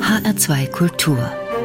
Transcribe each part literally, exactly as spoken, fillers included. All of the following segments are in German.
H R zwei Kultur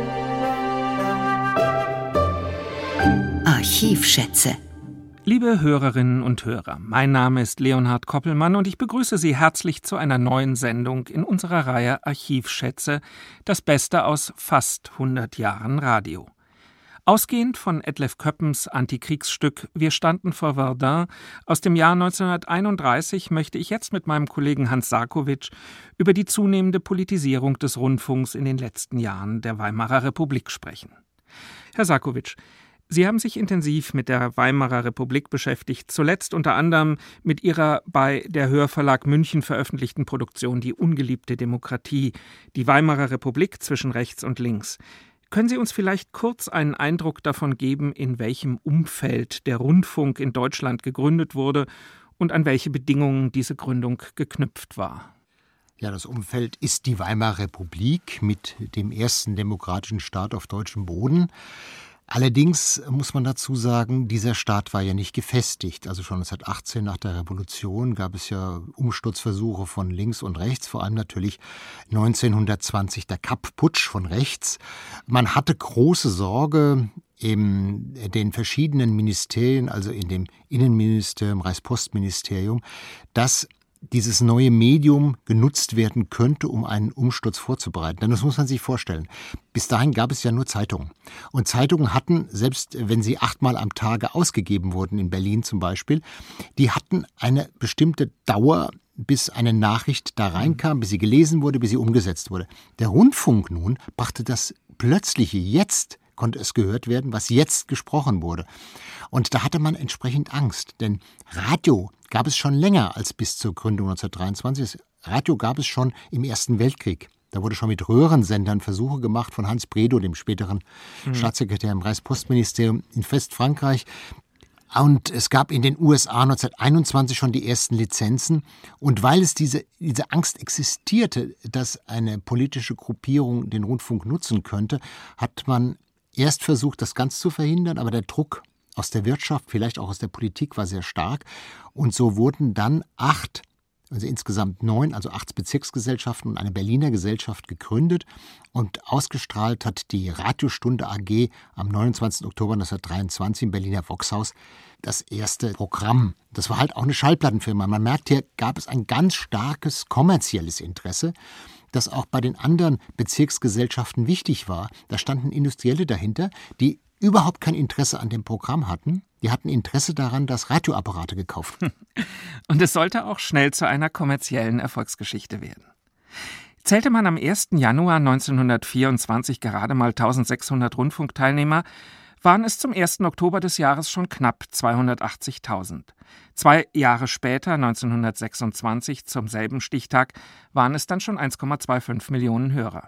Archivschätze. Liebe Hörerinnen und Hörer, mein Name ist Leonhard Koppelmann und ich begrüße Sie herzlich zu einer neuen Sendung in unserer Reihe Archivschätze, das Beste aus fast hundert Jahren Radio. Ausgehend von Edlef Köppens Antikriegsstück »Wir standen vor Verdun« aus dem Jahr neunzehnhunderteinunddreißig möchte ich jetzt mit meinem Kollegen Hans Sarkowitsch über die zunehmende Politisierung des Rundfunks in den letzten Jahren der Weimarer Republik sprechen. Herr Sarkowitsch, Sie haben sich intensiv mit der Weimarer Republik beschäftigt, zuletzt unter anderem mit Ihrer bei der Hörverlag München veröffentlichten Produktion »Die ungeliebte Demokratie«, die Weimarer Republik zwischen rechts und links. Können Sie uns vielleicht kurz einen Eindruck davon geben, in welchem Umfeld der Rundfunk in Deutschland gegründet wurde und an welche Bedingungen diese Gründung geknüpft war? Ja, das Umfeld ist die Weimarer Republik mit dem ersten demokratischen Staat auf deutschem Boden. Allerdings muss man dazu sagen, dieser Staat war ja nicht gefestigt. Also schon neunzehnhundertachtzehn nach der Revolution gab es ja Umsturzversuche von links und rechts, vor allem natürlich neunzehnhundertzwanzig der Kapp-Putsch von rechts. Man hatte große Sorge in den verschiedenen Ministerien, also in dem Innenministerium, Reichspostministerium, dass dieses neue Medium genutzt werden könnte, um einen Umsturz vorzubereiten. Denn das muss man sich vorstellen. Bis dahin gab es ja nur Zeitungen. Und Zeitungen hatten, selbst wenn sie achtmal am Tage ausgegeben wurden, in Berlin zum Beispiel, die hatten eine bestimmte Dauer, bis eine Nachricht da reinkam, bis sie gelesen wurde, bis sie umgesetzt wurde. Der Rundfunk nun brachte das Plötzliche, jetzt konnte es gehört werden, was jetzt gesprochen wurde. Und da hatte man entsprechend Angst, denn Radio gab es schon länger als bis zur Gründung neunzehnhundertdreiundzwanzig. Radio gab es schon im Ersten Weltkrieg. Da wurde schon mit Röhrensendern Versuche gemacht von Hans Bredow, dem späteren mhm. Staatssekretär im Reichspostministerium in Westfrankreich. Und es gab in den U S A neunzehnhunderteinundzwanzig schon die ersten Lizenzen. Und weil es diese, diese Angst existierte, dass eine politische Gruppierung den Rundfunk nutzen könnte, hat man erst versucht, das ganz zu verhindern, aber der Druck aus der Wirtschaft, vielleicht auch aus der Politik, war sehr stark. Und so wurden dann acht, also insgesamt neun, also acht Bezirksgesellschaften und eine Berliner Gesellschaft gegründet. Und ausgestrahlt hat die Radiostunde A G am neunundzwanzigsten Oktober neunzehnhundertdreiundzwanzig im Berliner Voxhaus das erste Programm. Das war halt auch eine Schallplattenfirma. Man merkt, hier gab es ein ganz starkes kommerzielles Interesse, das auch bei den anderen Bezirksgesellschaften wichtig war. Da standen Industrielle dahinter, die überhaupt kein Interesse an dem Programm hatten. Die hatten Interesse daran, dass Radioapparate gekauft wurden. Und es sollte auch schnell zu einer kommerziellen Erfolgsgeschichte werden. Zählte man am ersten Januar neunzehnhundertvierundzwanzig gerade mal eintausendsechshundert Rundfunkteilnehmer, waren es zum ersten Oktober des Jahres schon knapp zweihundertachtzigtausend. Zwei Jahre später, neunzehnhundertsechsundzwanzig, zum selben Stichtag, waren es dann schon eins Komma fünfundzwanzig Millionen Hörer.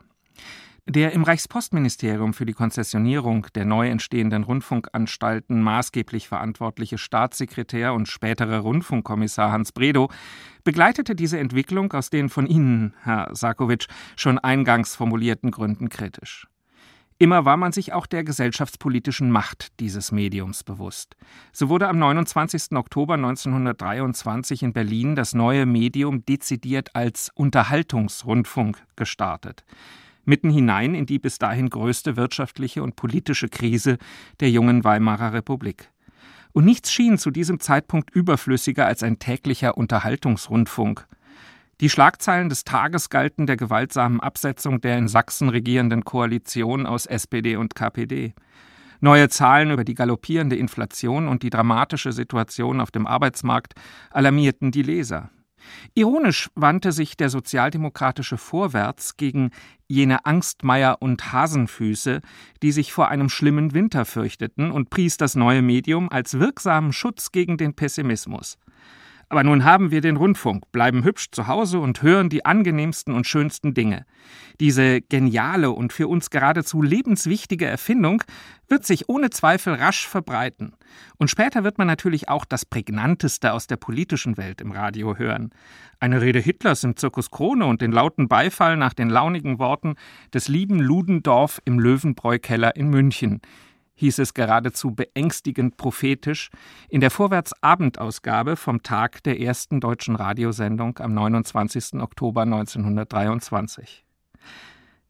Der im Reichspostministerium für die Konzessionierung der neu entstehenden Rundfunkanstalten maßgeblich verantwortliche Staatssekretär und spätere Rundfunkkommissar Hans Bredow begleitete diese Entwicklung aus den von Ihnen, Herr Sarkowitsch, schon eingangs formulierten Gründen kritisch. Immer war man sich auch der gesellschaftspolitischen Macht dieses Mediums bewusst. So wurde am neunundzwanzigsten Oktober neunzehnhundertdreiundzwanzig in Berlin das neue Medium dezidiert als Unterhaltungsrundfunk gestartet. Mitten hinein in die bis dahin größte wirtschaftliche und politische Krise der jungen Weimarer Republik. Und nichts schien zu diesem Zeitpunkt überflüssiger als ein täglicher Unterhaltungsrundfunk. Die Schlagzeilen des Tages galten der gewaltsamen Absetzung der in Sachsen regierenden Koalition aus S P D und K P D. Neue Zahlen über die galoppierende Inflation und die dramatische Situation auf dem Arbeitsmarkt alarmierten die Leser. Ironisch wandte sich der sozialdemokratische Vorwärts gegen jene Angstmeier und Hasenfüße, die sich vor einem schlimmen Winter fürchteten, und pries das neue Medium als wirksamen Schutz gegen den Pessimismus. Aber nun haben wir den Rundfunk, bleiben hübsch zu Hause und hören die angenehmsten und schönsten Dinge. Diese geniale und für uns geradezu lebenswichtige Erfindung wird sich ohne Zweifel rasch verbreiten. Und später wird man natürlich auch das Prägnanteste aus der politischen Welt im Radio hören. Eine Rede Hitlers im Zirkus Krone und den lauten Beifall nach den launigen Worten des lieben Ludendorff im Löwenbräu-Keller in München, hieß es geradezu beängstigend prophetisch in der Vorwärts-Abendausgabe vom Tag der ersten deutschen Radiosendung am neunundzwanzigsten Oktober neunzehnhundertdreiundzwanzig.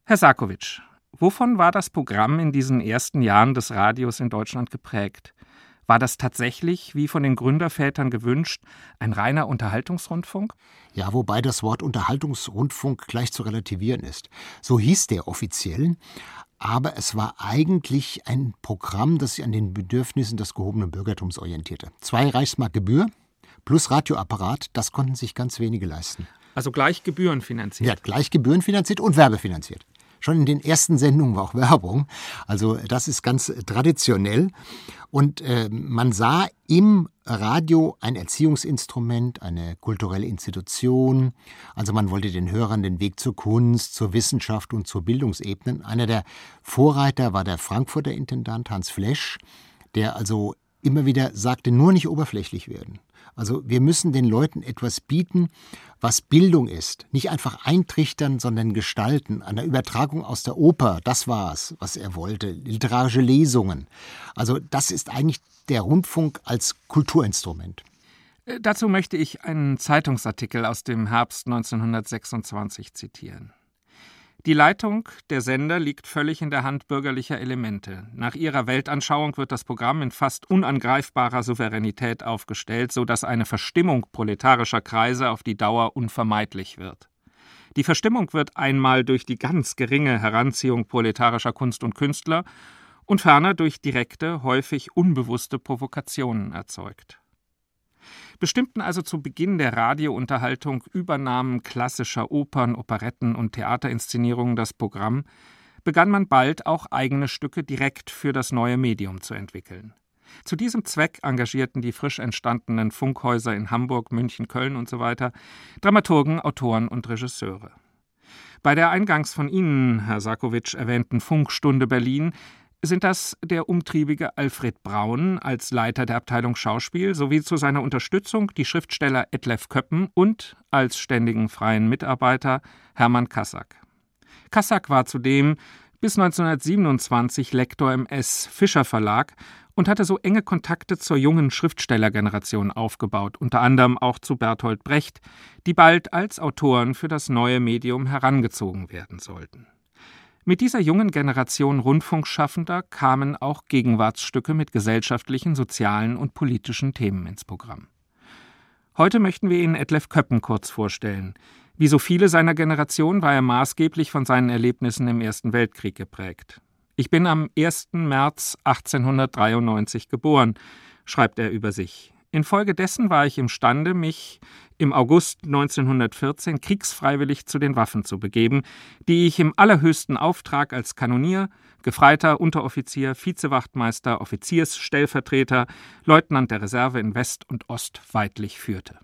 Herr Sarkowitsch, wovon war das Programm in diesen ersten Jahren des Radios in Deutschland geprägt? War das tatsächlich, wie von den Gründervätern gewünscht, ein reiner Unterhaltungsrundfunk? Ja, wobei das Wort Unterhaltungsrundfunk gleich zu relativieren ist. So hieß der offiziell, aber es war eigentlich ein Programm, das sich an den Bedürfnissen des gehobenen Bürgertums orientierte. Zwei Reichsmark Gebühr plus Radioapparat, das konnten sich ganz wenige leisten. Also gleich gebührenfinanziert? Ja, gleich gebührenfinanziert und werbefinanziert. Schon in den ersten Sendungen war auch Werbung. Also das ist ganz traditionell. Und äh, man sah im Radio ein Erziehungsinstrument, eine kulturelle Institution. Also man wollte den Hörern den Weg zur Kunst, zur Wissenschaft und zur Bildungsebene. Einer der Vorreiter war der Frankfurter Intendant Hans Flesch, der also immer wieder sagte, nur nicht oberflächlich werden. Also wir müssen den Leuten etwas bieten, was Bildung ist. Nicht einfach eintrichtern, sondern gestalten. Eine Übertragung aus der Oper, das war es, was er wollte. Literarische Lesungen. Also das ist eigentlich der Rundfunk als Kulturinstrument. Dazu möchte ich einen Zeitungsartikel aus dem Herbst neunzehnhundertsechsundzwanzig zitieren. Die Leitung der Sender liegt völlig in der Hand bürgerlicher Elemente. Nach ihrer Weltanschauung wird das Programm in fast unangreifbarer Souveränität aufgestellt, sodass eine Verstimmung proletarischer Kreise auf die Dauer unvermeidlich wird. Die Verstimmung wird einmal durch die ganz geringe Heranziehung proletarischer Kunst und Künstler und ferner durch direkte, häufig unbewusste Provokationen erzeugt. Bestimmten also zu Beginn der Radiounterhaltung Übernahmen klassischer Opern, Operetten und Theaterinszenierungen das Programm, begann man bald auch eigene Stücke direkt für das neue Medium zu entwickeln. Zu diesem Zweck engagierten die frisch entstandenen Funkhäuser in Hamburg, München, Köln usw. Dramaturgen, Autoren und Regisseure. Bei der eingangs von Ihnen, Herr Sarkowitsch, erwähnten Funkstunde Berlin sind das der umtriebige Alfred Braun als Leiter der Abteilung Schauspiel sowie zu seiner Unterstützung die Schriftsteller Etlef Köppen und als ständigen freien Mitarbeiter Hermann Kassack. Kassack war zudem bis neunzehnhundertsiebenundzwanzig Lektor im S. Fischer Verlag und hatte so enge Kontakte zur jungen Schriftstellergeneration aufgebaut, unter anderem auch zu Bertolt Brecht, die bald als Autoren für das neue Medium herangezogen werden sollten. Mit dieser jungen Generation Rundfunkschaffender kamen auch Gegenwartsstücke mit gesellschaftlichen, sozialen und politischen Themen ins Programm. Heute möchten wir Ihnen Etlef Köppen kurz vorstellen. Wie so viele seiner Generation war er maßgeblich von seinen Erlebnissen im Ersten Weltkrieg geprägt. Ich bin am ersten März achtzehnhundertdreiundneunzig geboren, schreibt er über sich. Infolgedessen war ich imstande, mich im August neunzehnhundertvierzehn kriegsfreiwillig zu den Waffen zu begeben, die ich im allerhöchsten Auftrag als Kanonier, Gefreiter, Unteroffizier, Vizewachtmeister, Offiziersstellvertreter, Leutnant der Reserve in West und Ost weidlich führte.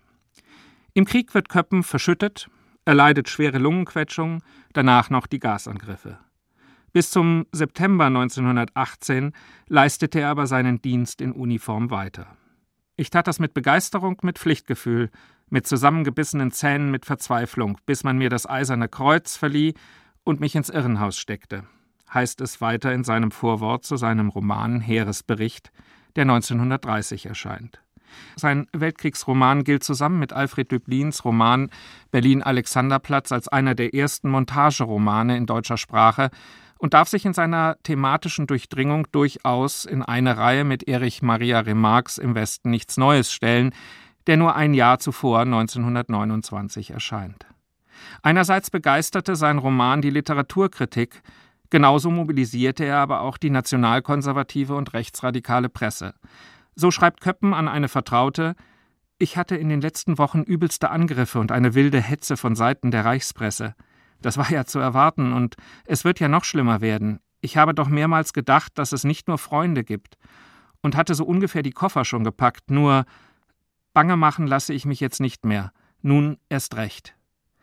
Im Krieg wird Köppen verschüttet, er leidet schwere Lungenquetschungen, danach noch die Gasangriffe. Bis zum September neunzehnhundertachtzehn leistete er aber seinen Dienst in Uniform weiter. Ich tat das mit Begeisterung, mit Pflichtgefühl, mit zusammengebissenen Zähnen, mit Verzweiflung, bis man mir das Eiserne Kreuz verlieh und mich ins Irrenhaus steckte, heißt es weiter in seinem Vorwort zu seinem Roman Heeresbericht, der neunzehnhundertdreißig erscheint. Sein Weltkriegsroman gilt zusammen mit Alfred Döblins Roman Berlin-Alexanderplatz als einer der ersten Montageromane in deutscher Sprache und darf sich in seiner thematischen Durchdringung durchaus in eine Reihe mit Erich Maria Remarques Im Westen nichts Neues stellen, der nur ein Jahr zuvor, neunzehnhundertneunundzwanzig, erscheint. Einerseits begeisterte sein Roman die Literaturkritik, genauso mobilisierte er aber auch die nationalkonservative und rechtsradikale Presse. So schreibt Köppen an eine Vertraute: Ich hatte in den letzten Wochen übelste Angriffe und eine wilde Hetze von Seiten der Reichspresse. Das war ja zu erwarten und es wird ja noch schlimmer werden. Ich habe doch mehrmals gedacht, dass es nicht nur Freunde gibt und hatte so ungefähr die Koffer schon gepackt, nur bange machen lasse ich mich jetzt nicht mehr. Nun erst recht.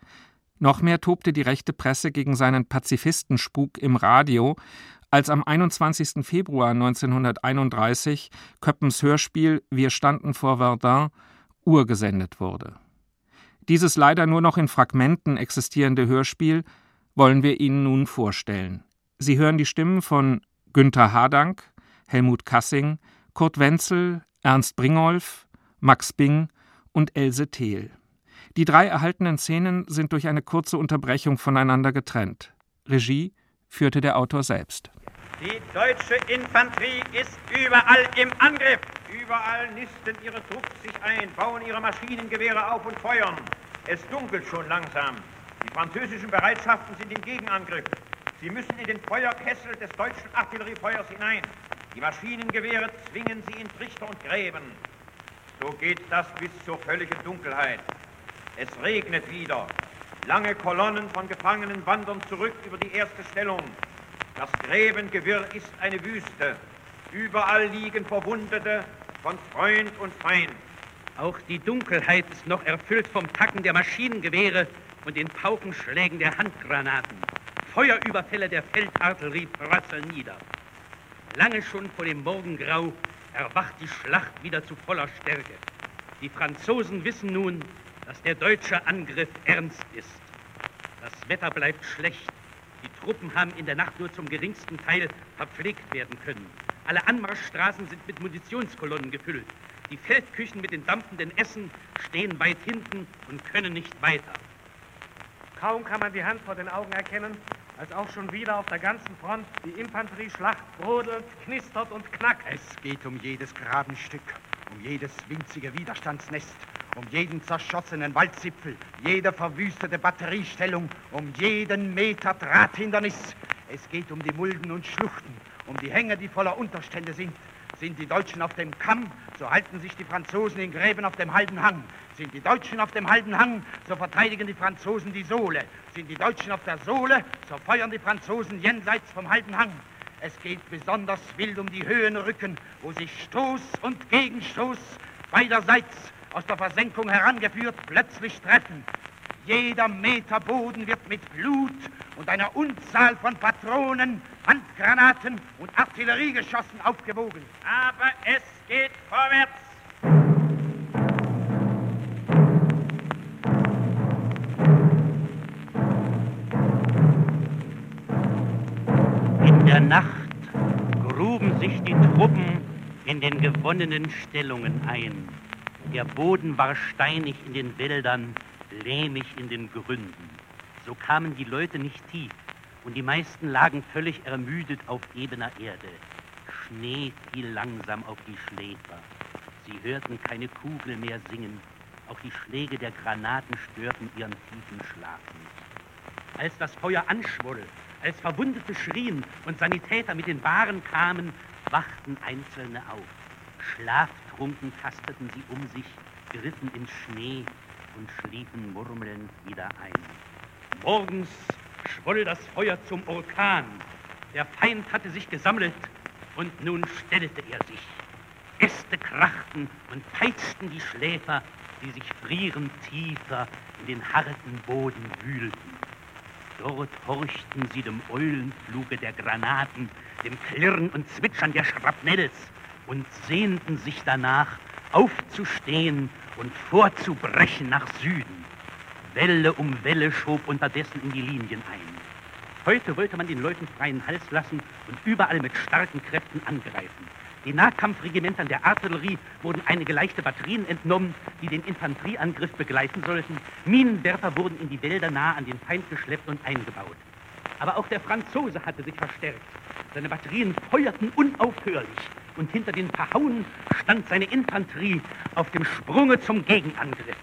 Noch mehr tobte die rechte Presse gegen seinen Pazifistenspuk im Radio, als am einundzwanzigsten Februar neunzehnhunderteinunddreißig Köppens Hörspiel Wir standen vor Verdun urgesendet wurde. Dieses leider nur noch in Fragmenten existierende Hörspiel wollen wir Ihnen nun vorstellen. Sie hören die Stimmen von Günther Hadank, Helmut Kassing, Kurt Wenzel, Ernst Bringolf, Max Bing und Else Thel. Die drei erhaltenen Szenen sind durch eine kurze Unterbrechung voneinander getrennt. Regie führte der Autor selbst. Die deutsche Infanterie ist überall im Angriff. Überall nisten ihre Trupps sich ein, bauen ihre Maschinengewehre auf und feuern. Es dunkelt schon langsam. Die französischen Bereitschaften sind im Gegenangriff. Sie müssen in den Feuerkessel des deutschen Artilleriefeuers hinein. Die Maschinengewehre zwingen sie in Trichter und Gräben. So geht das bis zur völligen Dunkelheit. Es regnet wieder. Lange Kolonnen von Gefangenen wandern zurück über die erste Stellung. Das Gräbengewirr ist eine Wüste. Überall liegen Verwundete von Freund und Feind. Auch die Dunkelheit ist noch erfüllt vom Tacken der Maschinengewehre und den Paukenschlägen der Handgranaten. Feuerüberfälle der Feldartillerie prasseln nieder. Lange schon vor dem Morgengrau erwacht die Schlacht wieder zu voller Stärke. Die Franzosen wissen nun, dass der deutsche Angriff ernst ist. Das Wetter bleibt schlecht. Die Truppen haben in der Nacht nur zum geringsten Teil verpflegt werden können. Alle Anmarschstraßen sind mit Munitionskolonnen gefüllt. Die Feldküchen mit den dampfenden Essen stehen weit hinten und können nicht weiter. Kaum kann man die Hand vor den Augen erkennen, als auch schon wieder auf der ganzen Front die Infanterieschlacht brodelt, knistert und knackt. Es geht um jedes Grabenstück, um jedes winzige Widerstandsnest, um jeden zerschossenen Waldzipfel, jede verwüstete Batteriestellung, um jeden Meter Drahthindernis. Es geht um die Mulden und Schluchten, um die Hänge, die voller Unterstände sind. Sind die Deutschen auf dem Kamm, so halten sich die Franzosen in Gräben auf dem halben Hang. Sind die Deutschen auf dem halben Hang, so verteidigen die Franzosen die Sohle. Sind die Deutschen auf der Sohle, so feuern die Franzosen jenseits vom halben Hang. Es geht besonders wild um die Höhenrücken, wo sich Stoß und Gegenstoß beiderseits aus der Versenkung herangeführt plötzlich treffen. Jeder Meter Boden wird mit Blut und einer Unzahl von Patronen, Handgranaten und Artilleriegeschossen aufgewogen. Aber es geht vorwärts. In der Nacht gruben sich die Truppen in den gewonnenen Stellungen ein. Der Boden war steinig in den Wäldern, lehmig in den Gründen. So kamen die Leute nicht tief und die meisten lagen völlig ermüdet auf ebener Erde. Schnee fiel langsam auf die Schläfer. Sie hörten keine Kugel mehr singen. Auch die Schläge der Granaten störten ihren tiefen Schlaf nicht. Als das Feuer anschwoll, als Verwundete schrien und Sanitäter mit den Bahren kamen, wachten Einzelne auf. Schlaftrunken tasteten sie um sich, griffen in Schnee und schliefen murmelnd wieder ein. Morgens schwoll das Feuer zum Orkan. Der Feind hatte sich gesammelt und nun stellte er sich. Äste krachten und peitschten die Schläfer, die sich frierend tiefer in den harten Boden wühlten. Dort horchten sie dem Eulenfluge der Granaten, dem Klirren und Zwitschern der Schrapnells und sehnten sich danach, aufzustehen und vorzubrechen nach Süden. Welle um Welle schob unterdessen in die Linien ein. Heute wollte man den Leuten freien Hals lassen und überall mit starken Kräften angreifen. Den Nahkampfregimentern der Artillerie wurden einige leichte Batterien entnommen, die den Infanterieangriff begleiten sollten. Minenwerfer wurden in die Wälder nah an den Feind geschleppt und eingebaut. Aber auch der Franzose hatte sich verstärkt. Seine Batterien feuerten unaufhörlich und hinter den Pahauen stand seine Infanterie auf dem Sprunge zum Gegenangriff.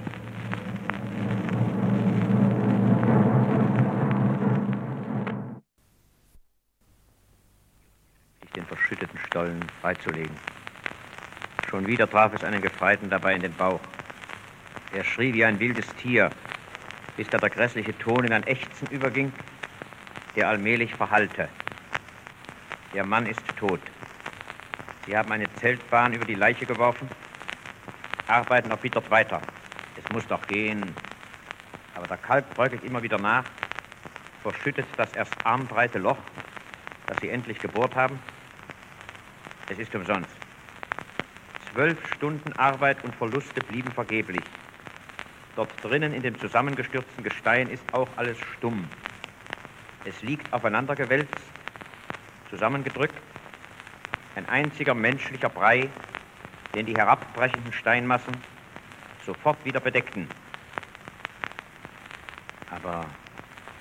Den verschütteten Stollen freizulegen. Schon wieder traf es einen Gefreiten dabei in den Bauch. Er schrie wie ein wildes Tier, bis da der grässliche Ton in ein Ächzen überging, der allmählich verhallte. Der Mann ist tot. Sie haben eine Zeltbahn über die Leiche geworfen, arbeiten erbittert weiter. Es muss doch gehen. Aber der Kalk bröckelt immer wieder nach, verschüttet das erst armbreite Loch, das sie endlich gebohrt haben. Es ist umsonst. Zwölf Stunden Arbeit und Verluste blieben vergeblich. Dort drinnen in dem zusammengestürzten Gestein ist auch alles stumm. Es liegt aufeinandergewälzt, zusammengedrückt, ein einziger menschlicher Brei, den die herabbrechenden Steinmassen sofort wieder bedeckten. Aber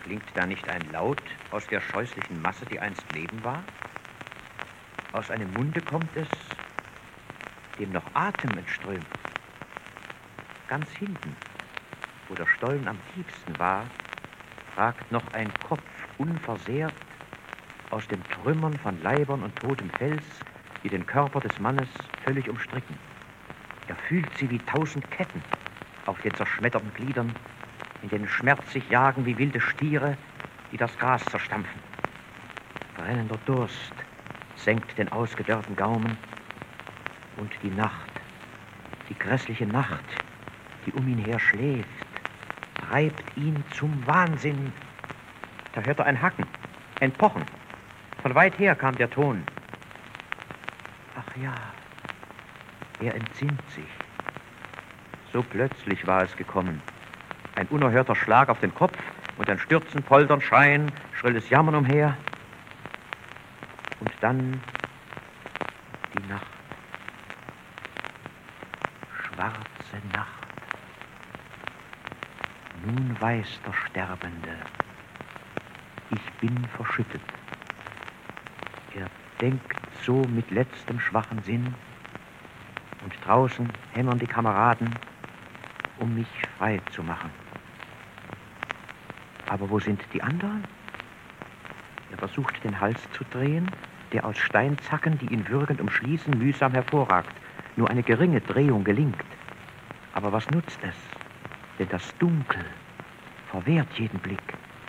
Klingt da nicht ein Laut aus der scheußlichen Masse, die einst Leben war? Aus einem Munde kommt es, dem noch Atem entströmt. Ganz hinten, wo der Stollen am tiefsten war, ragt noch ein Kopf unversehrt aus den Trümmern von Leibern und totem Fels, die den Körper des Mannes völlig umstricken. Er fühlt sie wie tausend Ketten auf den zerschmetterten Gliedern, in denen Schmerz sich jagen wie wilde Stiere, die das Gras zerstampfen. Brennender Durst senkt den ausgedörrten Gaumen und die Nacht, die grässliche Nacht, die um ihn her schläft, treibt ihn zum Wahnsinn. Da hört er ein Hacken, ein Pochen. Von weit her kam der Ton. Ach ja, er entsinnt sich. So plötzlich war es gekommen. Ein unerhörter Schlag auf den Kopf und ein Stürzen, Poltern, Schreien, schrilles Jammern umher. Und dann die Nacht. Schwarze Nacht. Nun weiß der Sterbende, ich bin verschüttet. Er denkt so mit letztem schwachen Sinn, und draußen hämmern die Kameraden, um mich frei zu machen. Aber wo sind die anderen? Er versucht, den Hals zu drehen, der aus Steinzacken, die ihn würgend umschließen, mühsam hervorragt. Nur eine geringe Drehung gelingt. Aber was nutzt es? Denn das Dunkel verwehrt jeden Blick.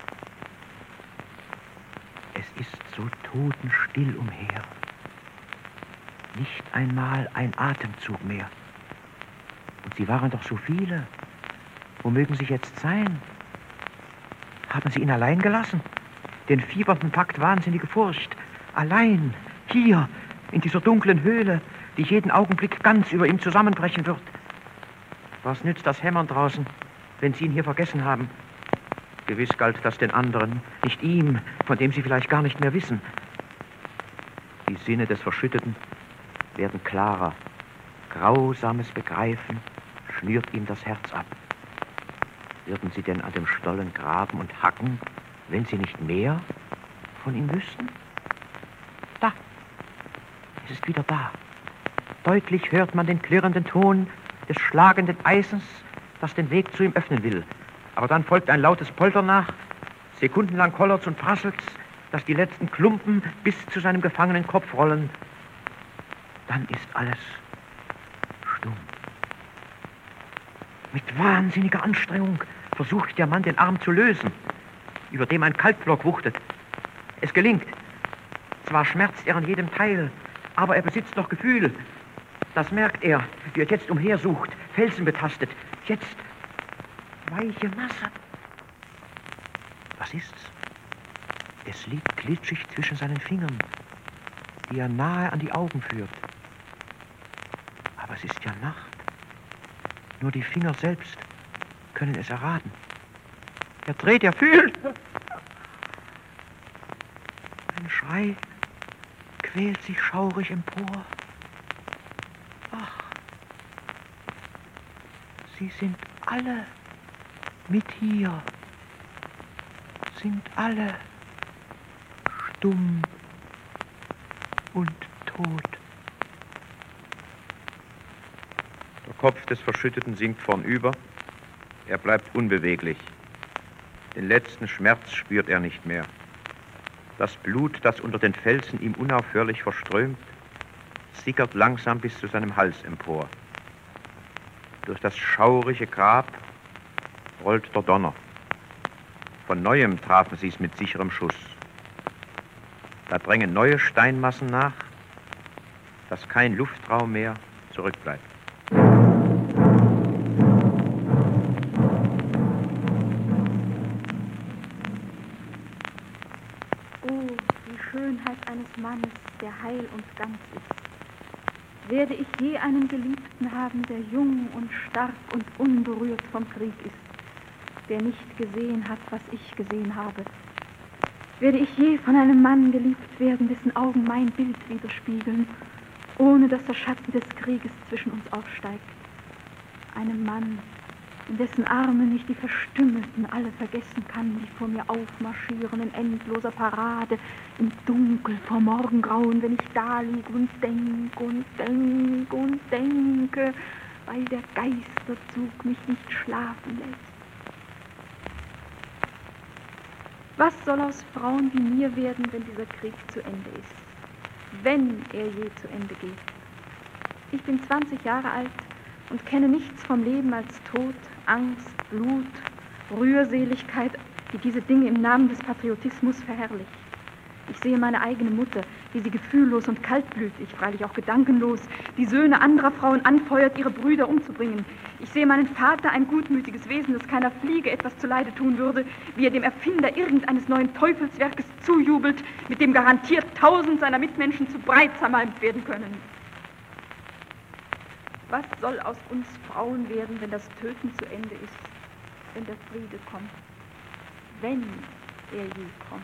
Es ist so totenstill umher. Nicht einmal ein Atemzug mehr. Und sie waren doch so viele. Wo mögen sie jetzt sein? Haben sie ihn allein gelassen? Den Fiebernden packt wahnsinnige Furcht. Allein, hier, in dieser dunklen Höhle, die jeden Augenblick ganz über ihm zusammenbrechen wird. Was nützt das Hämmern draußen, wenn sie ihn hier vergessen haben? Gewiss galt das den anderen, nicht ihm, von dem sie vielleicht gar nicht mehr wissen. Die Sinne des Verschütteten werden klarer. Grausames Begreifen schnürt ihm das Herz ab. Würden sie denn an dem Stollen graben und hacken, wenn sie nicht mehr von ihm wüssten? Da, es ist wieder da. Deutlich hört man den klirrenden Ton des schlagenden Eisens, das den Weg zu ihm öffnen will. Aber dann folgt ein lautes Poltern nach, sekundenlang kollert's und prasselt's, dass die letzten Klumpen bis zu seinem gefangenen Kopf rollen. Dann ist alles stumm. Mit wahnsinniger Anstrengung versucht der Mann, den Arm zu lösen, über dem ein Kalkblock wuchtet. Es gelingt. Zwar schmerzt er an jedem Teil, aber er besitzt noch Gefühl. Das merkt er, wie er jetzt umhersucht, Felsen betastet. Jetzt weiche Masse. Was ist's? Es liegt glitschig zwischen seinen Fingern, die er nahe an die Augen führt. Aber es ist ja Nacht. Nur die Finger selbst können es erraten. Er dreht, er fühlt. Ein Schrei quält sich schaurig empor. Ach, sie sind alle mit hier, sind alle stumm und tot. Der Kopf des Verschütteten sinkt vornüber. Er bleibt unbeweglich. Den letzten Schmerz spürt er nicht mehr. Das Blut, das unter den Felsen ihm unaufhörlich verströmt, sickert langsam bis zu seinem Hals empor. Durch das schaurige Grab rollt der Donner. Von neuem trafen sie es mit sicherem Schuss. Da drängen neue Steinmassen nach, dass kein Luftraum mehr zurückbleibt. Mannes, der heil und ganz ist. Werde ich je einen Geliebten haben, der jung und stark und unberührt vom Krieg ist, der nicht gesehen hat, was ich gesehen habe? Werde ich je von einem Mann geliebt werden, dessen Augen mein Bild widerspiegeln, ohne dass der Schatten des Krieges zwischen uns aufsteigt? Einem Mann, in dessen Armen ich die Verstümmelten alle vergessen kann, die vor mir aufmarschieren in endloser Parade, im Dunkel vor Morgengrauen, wenn ich da liege und denk und denk und denke, weil der Geisterzug mich nicht schlafen lässt. Was soll aus Frauen wie mir werden, wenn dieser Krieg zu Ende ist? Wenn er je zu Ende geht. Ich bin zwanzig Jahre alt und kenne nichts vom Leben als Tod, Angst, Blut, Rührseligkeit, die diese Dinge im Namen des Patriotismus verherrlicht. Ich sehe meine eigene Mutter, wie sie gefühllos und kaltblütig, freilich auch gedankenlos, die Söhne anderer Frauen anfeuert, ihre Brüder umzubringen. Ich sehe meinen Vater, ein gutmütiges Wesen, das keiner Fliege etwas zuleide tun würde, wie er dem Erfinder irgendeines neuen Teufelswerkes zujubelt, mit dem garantiert tausend seiner Mitmenschen zu Brei zermalmt werden können. Was soll aus uns Frauen werden, wenn das Töten zu Ende ist, wenn der Friede kommt, wenn er je kommt?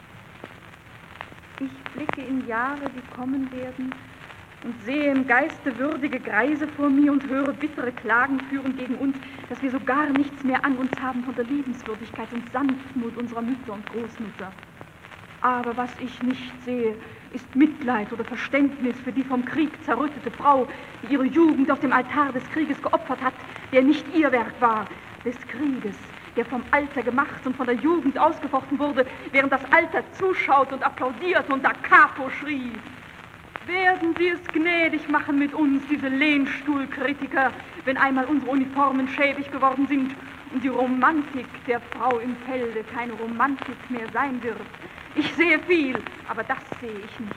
Ich blicke in Jahre, die kommen werden, und sehe im Geiste würdige Greise vor mir und höre bittere Klagen führen gegen uns, dass wir so gar nichts mehr an uns haben von der Liebenswürdigkeit und Sanftmut unserer Mütter und Großmütter. Aber was ich nicht sehe, ist Mitleid oder Verständnis für die vom Krieg zerrüttete Frau, die ihre Jugend auf dem Altar des Krieges geopfert hat, der nicht ihr Werk war, des Krieges, der vom Alter gemacht und von der Jugend ausgefochten wurde, während das Alter zuschaut und applaudiert und da Capo schrie. Werden Sie es gnädig machen mit uns, diese Lehnstuhlkritiker, wenn einmal unsere Uniformen schäbig geworden sind und die Romantik der Frau im Felde keine Romantik mehr sein wird. Ich sehe viel, aber das sehe ich nicht.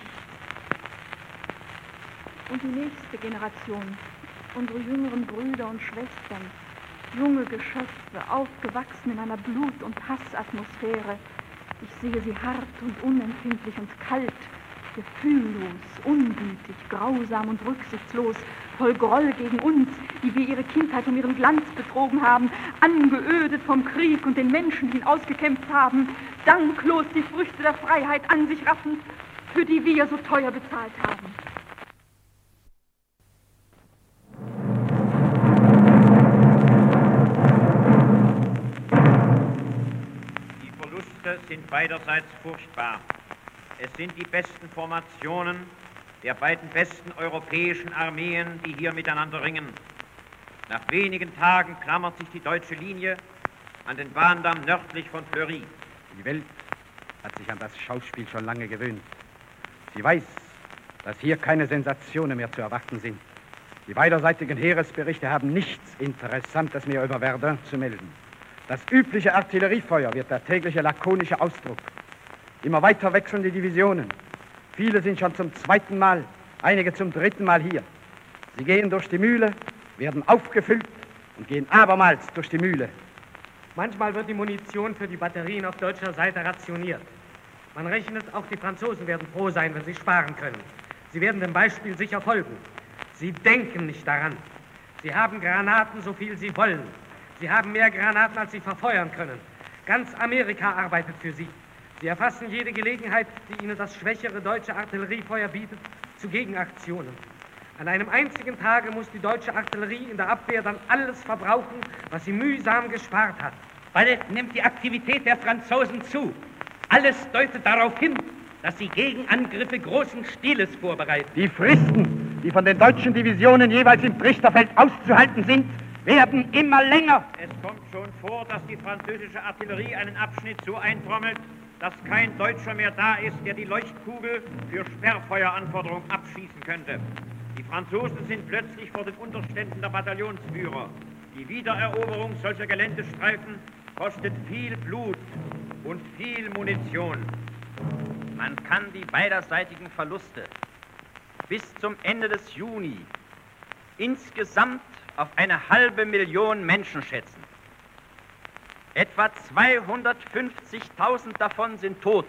Und die nächste Generation, unsere jüngeren Brüder und Schwestern, junge Geschöpfe, aufgewachsen in einer Blut- und Hassatmosphäre. Ich sehe sie hart und unempfindlich und kalt, gefühllos, ungütig, grausam und rücksichtslos, voll Groll gegen uns, die wir ihre Kindheit um ihren Glanz betrogen haben, angeödet vom Krieg und den Menschen, die ihn ausgekämpft haben, danklos die Früchte der Freiheit an sich raffend, für die wir so teuer bezahlt haben. Sind beiderseits furchtbar. Es sind die besten Formationen der beiden besten europäischen Armeen, die hier miteinander ringen. Nach wenigen Tagen klammert sich die deutsche Linie an den Bahndamm nördlich von Fleury. Die Welt hat sich an das Schauspiel schon lange gewöhnt. Sie weiß, dass hier keine Sensationen mehr zu erwarten sind. Die beiderseitigen Heeresberichte haben nichts Interessantes mehr über Verdun zu melden. Das übliche Artilleriefeuer wird der tägliche lakonische Ausdruck. Immer weiter wechseln die Divisionen. Viele sind schon zum zweiten Mal, einige zum dritten Mal hier. Sie gehen durch die Mühle, werden aufgefüllt und gehen abermals durch die Mühle. Manchmal wird die Munition für die Batterien auf deutscher Seite rationiert. Man rechnet, auch die Franzosen werden froh sein, wenn sie sparen können. Sie werden dem Beispiel sicher folgen. Sie denken nicht daran. Sie haben Granaten, so viel sie wollen. Sie haben mehr Granaten, als sie verfeuern können. Ganz Amerika arbeitet für sie. Sie erfassen jede Gelegenheit, die ihnen das schwächere deutsche Artilleriefeuer bietet, zu Gegenaktionen. An einem einzigen Tage muss die deutsche Artillerie in der Abwehr dann alles verbrauchen, was sie mühsam gespart hat. Bald nimmt die Aktivität der Franzosen zu. Alles deutet darauf hin, dass sie Gegenangriffe großen Stiles vorbereiten. Die Fristen, die von den deutschen Divisionen jeweils im Trichterfeld auszuhalten sind, werden immer länger. Es kommt schon vor, dass die französische Artillerie einen Abschnitt so eintrommelt, dass kein Deutscher mehr da ist, der die Leuchtkugel für Sperrfeueranforderung abschießen könnte. Die Franzosen sind plötzlich vor den Unterständen der Bataillonsführer. Die Wiedereroberung solcher Geländestreifen kostet viel Blut und viel Munition. Man kann die beiderseitigen Verluste bis zum Ende des Juni insgesamt auf eine halbe Million Menschen schätzen. Etwa zweihundertfünfzigtausend davon sind tot.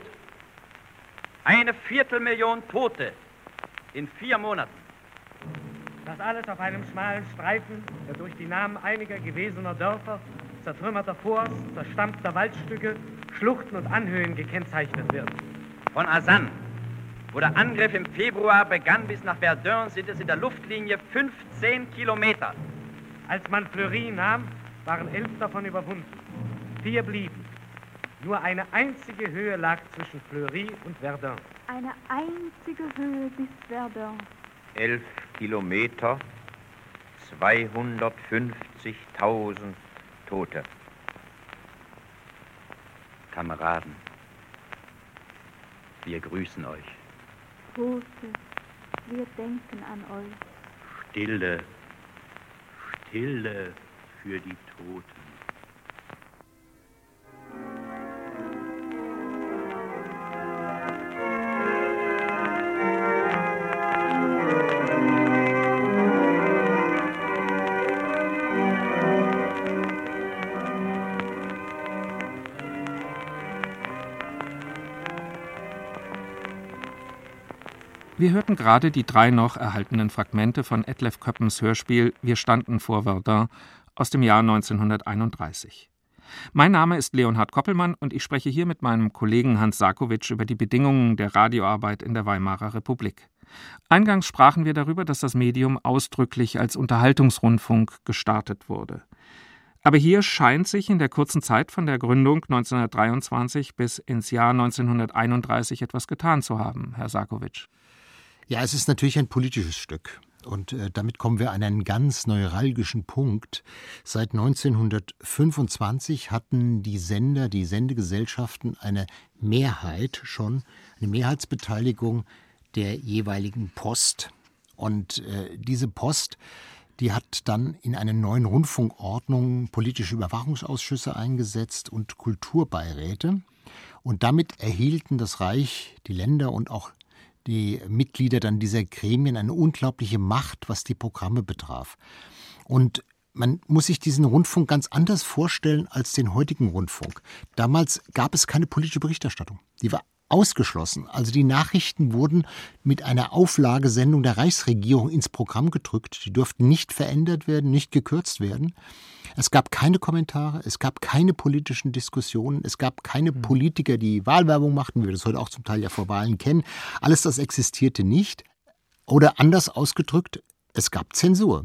Eine Viertelmillion Tote in vier Monaten. Das alles auf einem schmalen Streifen, der durch die Namen einiger gewesener Dörfer, zertrümmerter Forts, zerstampfter Waldstücke, Schluchten und Anhöhen gekennzeichnet wird. Von Asan, wo der Angriff im Februar begann, bis nach Verdun sind es in der Luftlinie fünfzehn Kilometer. Als man Fleury nahm, waren elf davon überwunden. Vier blieben. Nur eine einzige Höhe lag zwischen Fleury und Verdun. Eine einzige Höhe bis Verdun. Elf Kilometer, zweihundertfünfzigtausend Tote. Kameraden, wir grüßen euch. Tote, wir denken an euch. Stille, Stille für die Toten. Wir hörten gerade die drei noch erhaltenen Fragmente von Etlef Köppens Hörspiel »Wir standen vor Verdun« aus dem Jahr neunzehnhunderteinunddreißig. Mein Name ist Leonhard Koppelmann und ich spreche hier mit meinem Kollegen Hans Sarkowitsch über die Bedingungen der Radioarbeit in der Weimarer Republik. Eingangs sprachen wir darüber, dass das Medium ausdrücklich als Unterhaltungsrundfunk gestartet wurde. Aber hier scheint sich in der kurzen Zeit von der Gründung neunzehnhundertdreiundzwanzig bis ins Jahr neunzehnhunderteinunddreißig etwas getan zu haben, Herr Sarkowitsch. Ja, es ist natürlich ein politisches Stück. Und äh, damit kommen wir an einen ganz neuralgischen Punkt. Seit neunzehnhundertfünfundzwanzig hatten die Sender, die Sendegesellschaften eine Mehrheit schon, eine Mehrheitsbeteiligung der jeweiligen Post. Und äh, diese Post, die hat dann in einer neuen Rundfunkordnung politische Überwachungsausschüsse eingesetzt und Kulturbeiräte. Und damit erhielten das Reich, die Länder und auch die Mitglieder dann dieser Gremien eine unglaubliche Macht, was die Programme betraf. Und man muss sich diesen Rundfunk ganz anders vorstellen als den heutigen Rundfunk. Damals gab es keine politische Berichterstattung. Die war ausgeschlossen. Also die Nachrichten wurden mit einer Auflagesendung der Reichsregierung ins Programm gedrückt. Die durften nicht verändert werden, nicht gekürzt werden. Es gab keine Kommentare, es gab keine politischen Diskussionen, es gab keine Politiker, die Wahlwerbung machten, wie wir das heute auch zum Teil ja vor Wahlen kennen. Alles das existierte nicht. Oder anders ausgedrückt, es gab Zensur.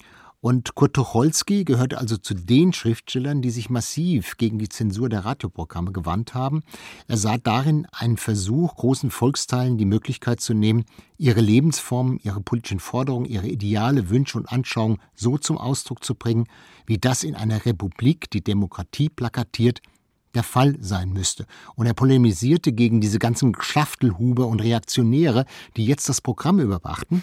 Und Kurt Tucholsky gehörte also zu den Schriftstellern, die sich massiv gegen die Zensur der Radioprogramme gewandt haben. Er sah darin einen Versuch, großen Volksteilen die Möglichkeit zu nehmen, ihre Lebensformen, ihre politischen Forderungen, ihre Ideale, Wünsche und Anschauungen so zum Ausdruck zu bringen, wie das in einer Republik, die Demokratie plakatiert, der Fall sein müsste. Und er polemisierte gegen diese ganzen Schaftelhuber und Reaktionäre, die jetzt das Programm überwachten.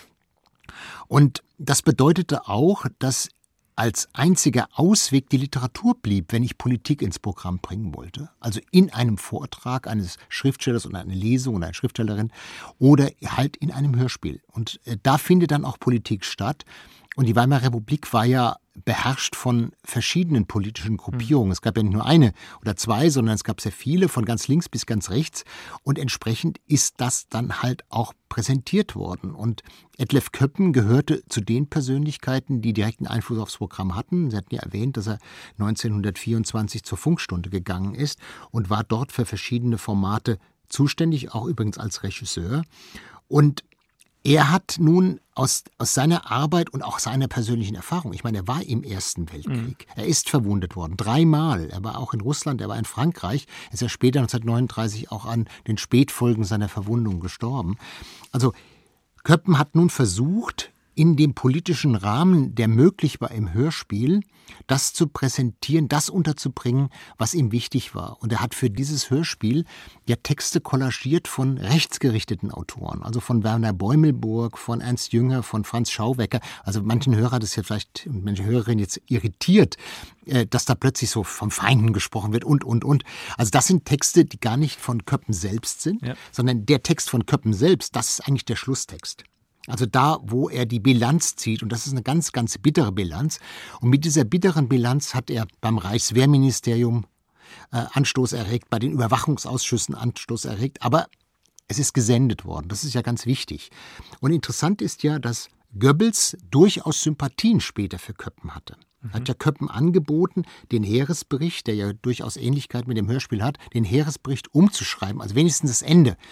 Und das bedeutete auch, dass als einziger Ausweg die Literatur blieb, wenn ich Politik ins Programm bringen wollte. Also in einem Vortrag eines Schriftstellers oder einer Lesung oder einer Schriftstellerin oder halt in einem Hörspiel. Und da findet dann auch Politik statt. Und die Weimarer Republik war ja beherrscht von verschiedenen politischen Gruppierungen. Es gab ja nicht nur eine oder zwei, sondern es gab sehr viele, von ganz links bis ganz rechts. Und entsprechend ist das dann halt auch präsentiert worden. Und Etlef Köppen gehörte zu den Persönlichkeiten, die direkten Einfluss aufs Programm hatten. Sie hatten ja erwähnt, dass er neunzehnhundertvierundzwanzig zur Funkstunde gegangen ist und war dort für verschiedene Formate zuständig, auch übrigens als Regisseur. Und er hat nun aus, aus seiner Arbeit und auch seiner persönlichen Erfahrung, ich meine, er war im Ersten Weltkrieg, mhm. er ist verwundet worden, dreimal, er war auch in Russland, er war in Frankreich, er ist ja später neunzehnhundertneununddreißig auch an den Spätfolgen seiner Verwundung gestorben. Also Köppen hat nun versucht, in dem politischen Rahmen, der möglich war im Hörspiel, das zu präsentieren, das unterzubringen, was ihm wichtig war. Und er hat für dieses Hörspiel ja Texte kollagiert von rechtsgerichteten Autoren, also von Werner Beumelburg, von Ernst Jünger, von Franz Schauwecker. Also manchen Hörer hat es ja vielleicht, manche Hörerinnen jetzt irritiert, dass da plötzlich so vom Feinden gesprochen wird und, und, und. Also das sind Texte, die gar nicht von Köppen selbst sind, ja. sondern der Text von Köppen selbst, das ist eigentlich der Schlusstext. Also da, wo er die Bilanz zieht, und das ist eine ganz, ganz bittere Bilanz. Und mit dieser bitteren Bilanz hat er beim Reichswehrministerium äh, Anstoß erregt, bei den Überwachungsausschüssen Anstoß erregt. Aber es ist gesendet worden, das ist ja ganz wichtig. Und interessant ist ja, dass Goebbels durchaus Sympathien später für Köppen hatte. Mhm. Hat ja Köppen angeboten, den Heeresbericht, der ja durchaus Ähnlichkeit mit dem Hörspiel hat, den Heeresbericht umzuschreiben, also wenigstens das Ende.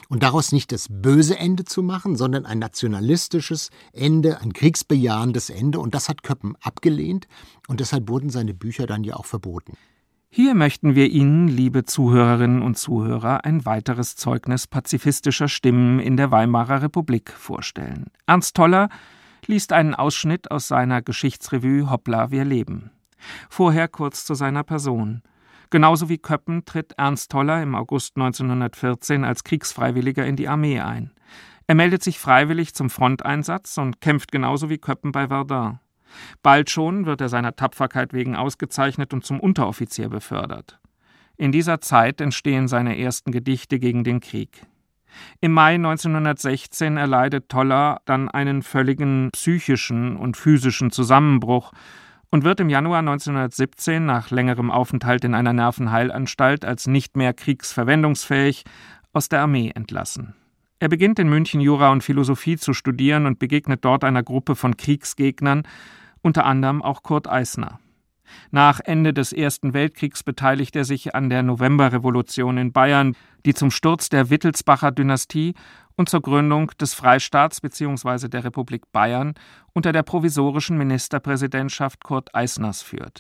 und daraus nicht das böse Ende zu machen, sondern ein nationalistisches Ende, ein kriegsbejahendes Ende. Und das hat Köppen abgelehnt und deshalb wurden seine Bücher dann ja auch verboten. Hier möchten wir Ihnen, liebe Zuhörerinnen und Zuhörer, ein weiteres Zeugnis pazifistischer Stimmen in der Weimarer Republik vorstellen. Ernst Toller liest einen Ausschnitt aus seiner Geschichtsrevue Hoppla, wir leben. Vorher kurz zu seiner Person. Genauso wie Köppen tritt Ernst Toller im August neunzehnhundertvierzehn als Kriegsfreiwilliger in die Armee ein. Er meldet sich freiwillig zum Fronteinsatz und kämpft genauso wie Köppen bei Verdun. Bald schon wird er seiner Tapferkeit wegen ausgezeichnet und zum Unteroffizier befördert. In dieser Zeit entstehen seine ersten Gedichte gegen den Krieg. Im Mai neunzehnhundertsechzehn erleidet Toller dann einen völligen psychischen und physischen Zusammenbruch und wird im Januar neunzehnhundertsiebzehn nach längerem Aufenthalt in einer Nervenheilanstalt als nicht mehr kriegsverwendungsfähig aus der Armee entlassen. Er beginnt in München Jura und Philosophie zu studieren und begegnet dort einer Gruppe von Kriegsgegnern, unter anderem auch Kurt Eisner. Nach Ende des Ersten Weltkriegs beteiligt er sich an der Novemberrevolution in Bayern, die zum Sturz der Wittelsbacher Dynastie und zur Gründung des Freistaats bzw. der Republik Bayern unter der provisorischen Ministerpräsidentschaft Kurt Eisners führt.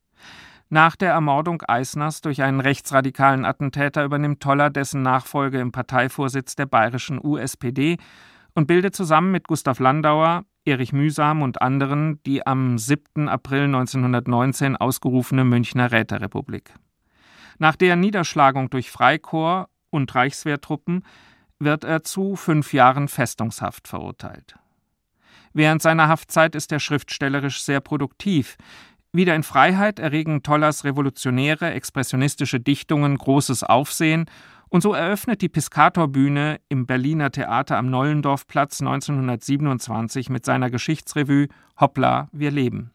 Nach der Ermordung Eisners durch einen rechtsradikalen Attentäter übernimmt Toller dessen Nachfolge im Parteivorsitz der bayerischen U S P D und bildet zusammen mit Gustav Landauer, Erich Mühsam und anderen die am siebten April neunzehnhundertneunzehn ausgerufene Münchner Räterepublik. Nach der Niederschlagung durch Freikorps und Reichswehrtruppen wird er zu fünf Jahren Festungshaft verurteilt. Während seiner Haftzeit ist er schriftstellerisch sehr produktiv. Wieder in Freiheit erregen Tollers revolutionäre, expressionistische Dichtungen großes Aufsehen und so eröffnet die Piscatorbühne im Berliner Theater am Nollendorfplatz neunzehnhundertsiebenundzwanzig mit seiner Geschichtsrevue Hoppla, wir leben.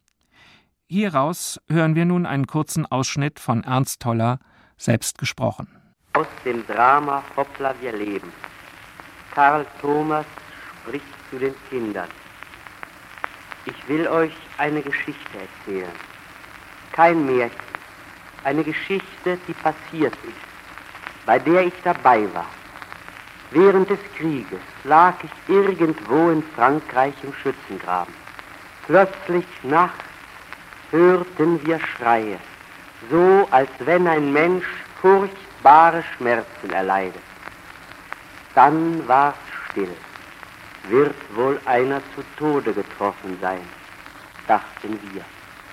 Hieraus hören wir nun einen kurzen Ausschnitt von Ernst Toller, selbst gesprochen. Aus dem Drama Hoppla, wir leben. Karl Thomas spricht zu den Kindern. Ich will euch eine Geschichte erzählen. Kein Märchen. Eine Geschichte, die passiert ist, bei der ich dabei war. Während des Krieges lag ich irgendwo in Frankreich im Schützengraben. Plötzlich nachts hörten wir Schreie, so als wenn ein Mensch furchtbare Schmerzen erleidet. Dann war's still. Wird wohl einer zu Tode getroffen sein, dachten wir.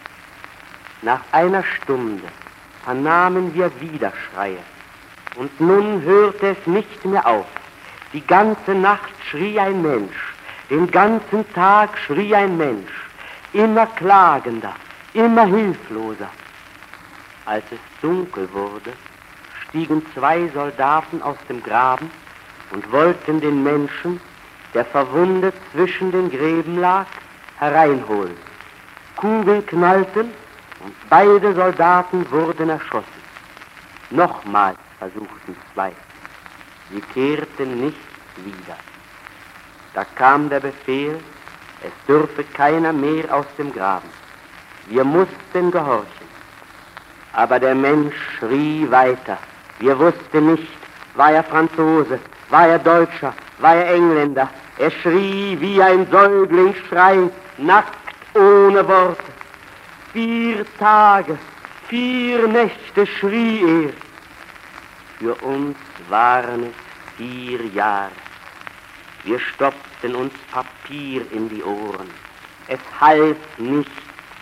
Nach einer Stunde vernahmen wir wieder Schreie. Und nun hörte es nicht mehr auf. Die ganze Nacht schrie ein Mensch, den ganzen Tag schrie ein Mensch, immer klagender, immer hilfloser. Als es dunkel wurde, stiegen zwei Soldaten aus dem Graben und wollten den Menschen, der verwundet zwischen den Gräben lag, hereinholen. Kugeln knallten und beide Soldaten wurden erschossen. Nochmals versuchten zwei. Sie kehrten nicht wieder. Da kam der Befehl, es dürfe keiner mehr aus dem Graben. Wir mussten gehorchen. Aber der Mensch schrie weiter. Wir wussten nicht, war er Franzose, war er Deutscher, war er Engländer. Er schrie wie ein Säugling schreit, nackt, ohne Worte. Vier Tage, vier Nächte schrie er. Für uns waren es vier Jahre. Wir stopften uns Papier in die Ohren. Es half nichts.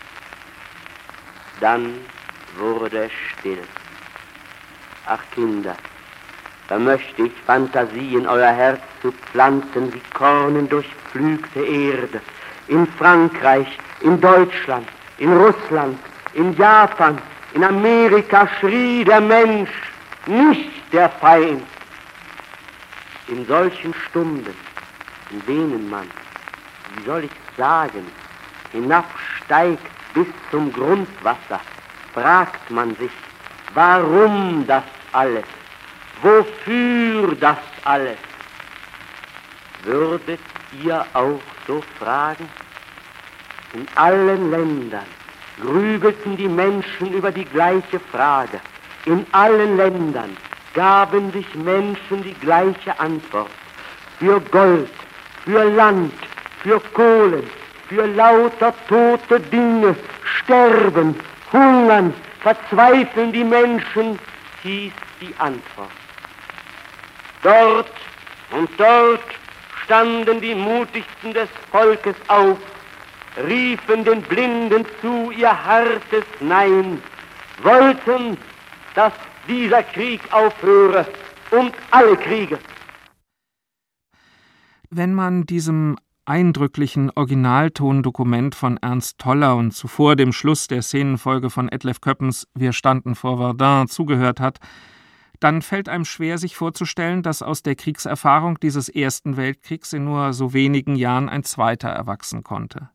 Dann wurde es still. Ach Kinder, da möchte ich Fantasie in euer Herz zu pflanzen wie Kornen durchpflügte Erde. In Frankreich, in Deutschland, in Russland, in Japan, in Amerika schrie der Mensch, nicht der Feind. In solchen Stunden, in denen man, wie soll ich sagen, hinabsteigt bis zum Grundwasser, fragt man sich, warum das alles? Wofür das alles? Würdet ihr auch so fragen? In allen Ländern grübelten die Menschen über die gleiche Frage. In allen Ländern gaben sich Menschen die gleiche Antwort. Für Gold, für Land, für Kohlen, für lauter tote Dinge, sterben, hungern, verzweifeln die Menschen, hieß die Antwort. Dort und dort standen die mutigsten des Volkes auf, riefen den Blinden zu ihr hartes Nein, wollten, dass dieser Krieg aufhöre und alle Kriege. Wenn man diesem eindrücklichen Originaltondokument von Ernst Toller und zuvor dem Schluss der Szenenfolge von Etlef Köppens Wir standen vor Verdun zugehört hat, dann fällt einem schwer, sich vorzustellen, dass aus der Kriegserfahrung dieses Ersten Weltkriegs in nur so wenigen Jahren ein zweiter erwachsen konnte.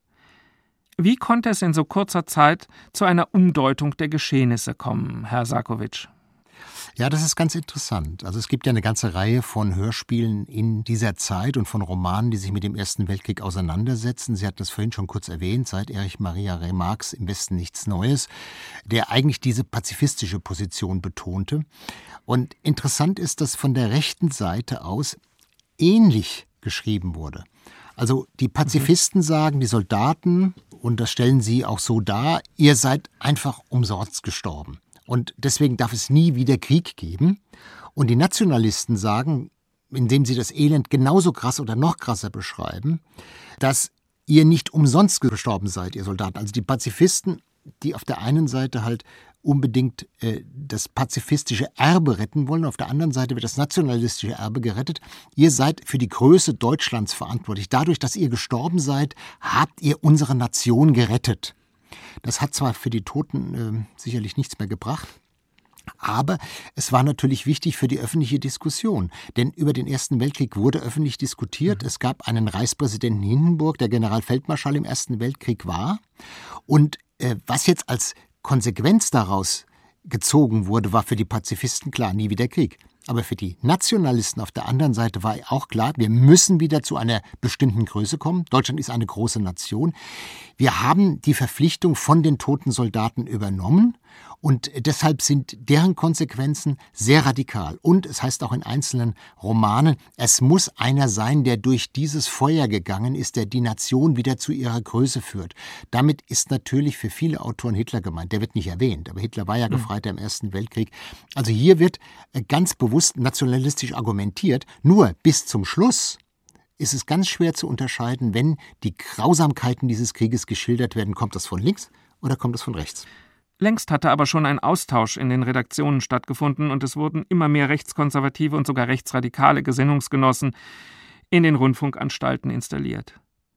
Wie konnte es in so kurzer Zeit zu einer Umdeutung der Geschehnisse kommen, Herr Sarkowitsch? Ja, das ist ganz interessant. Also es gibt ja eine ganze Reihe von Hörspielen in dieser Zeit und von Romanen, die sich mit dem Ersten Weltkrieg auseinandersetzen. Sie hatten das vorhin schon kurz erwähnt, seit Erich Maria Remarques Im Westen nichts Neues, der eigentlich diese pazifistische Position betonte. Und interessant ist, dass von der rechten Seite aus ähnlich geschrieben wurde. Also die Pazifisten sagen, die Soldaten, und das stellen sie auch so dar, ihr seid einfach umsonst gestorben. Und deswegen darf es nie wieder Krieg geben. Und die Nationalisten sagen, indem sie das Elend genauso krass oder noch krasser beschreiben, dass ihr nicht umsonst gestorben seid, ihr Soldaten. Also die Pazifisten, die auf der einen Seite halt unbedingt äh, das pazifistische Erbe retten wollen, auf der anderen Seite wird das nationalistische Erbe gerettet. Ihr seid für die Größe Deutschlands verantwortlich. Dadurch, dass ihr gestorben seid, habt ihr unsere Nation gerettet. Das hat zwar für die Toten äh, sicherlich nichts mehr gebracht, aber es war natürlich wichtig für die öffentliche Diskussion. Denn über den Ersten Weltkrieg wurde öffentlich diskutiert. Mhm. Es gab einen Reichspräsidenten Hindenburg, der Generalfeldmarschall im Ersten Weltkrieg war. Und äh, was jetzt als Konsequenz daraus gezogen wurde, war für die Pazifisten klar, nie wieder Krieg. Aber für die Nationalisten auf der anderen Seite war auch klar, wir müssen wieder zu einer bestimmten Größe kommen. Deutschland ist eine große Nation. Wir haben die Verpflichtung von den toten Soldaten übernommen und deshalb sind deren Konsequenzen sehr radikal. Und es heißt auch in einzelnen Romanen, es muss einer sein, der durch dieses Feuer gegangen ist, der die Nation wieder zu ihrer Größe führt. Damit ist natürlich für viele Autoren Hitler gemeint. Der wird nicht erwähnt, aber Hitler war ja Gefreiter im Ersten Weltkrieg. Also hier wird ganz bewusst nationalistisch argumentiert, nur bis zum Schluss ist es ganz schwer zu unterscheiden, wenn die Grausamkeiten dieses Krieges geschildert werden, kommt das von links oder kommt das von rechts? Längst hatte aber schon ein Austausch in den Redaktionen stattgefunden und es wurden immer mehr rechtskonservative und sogar rechtsradikale Gesinnungsgenossen in den Rundfunkanstalten installiert.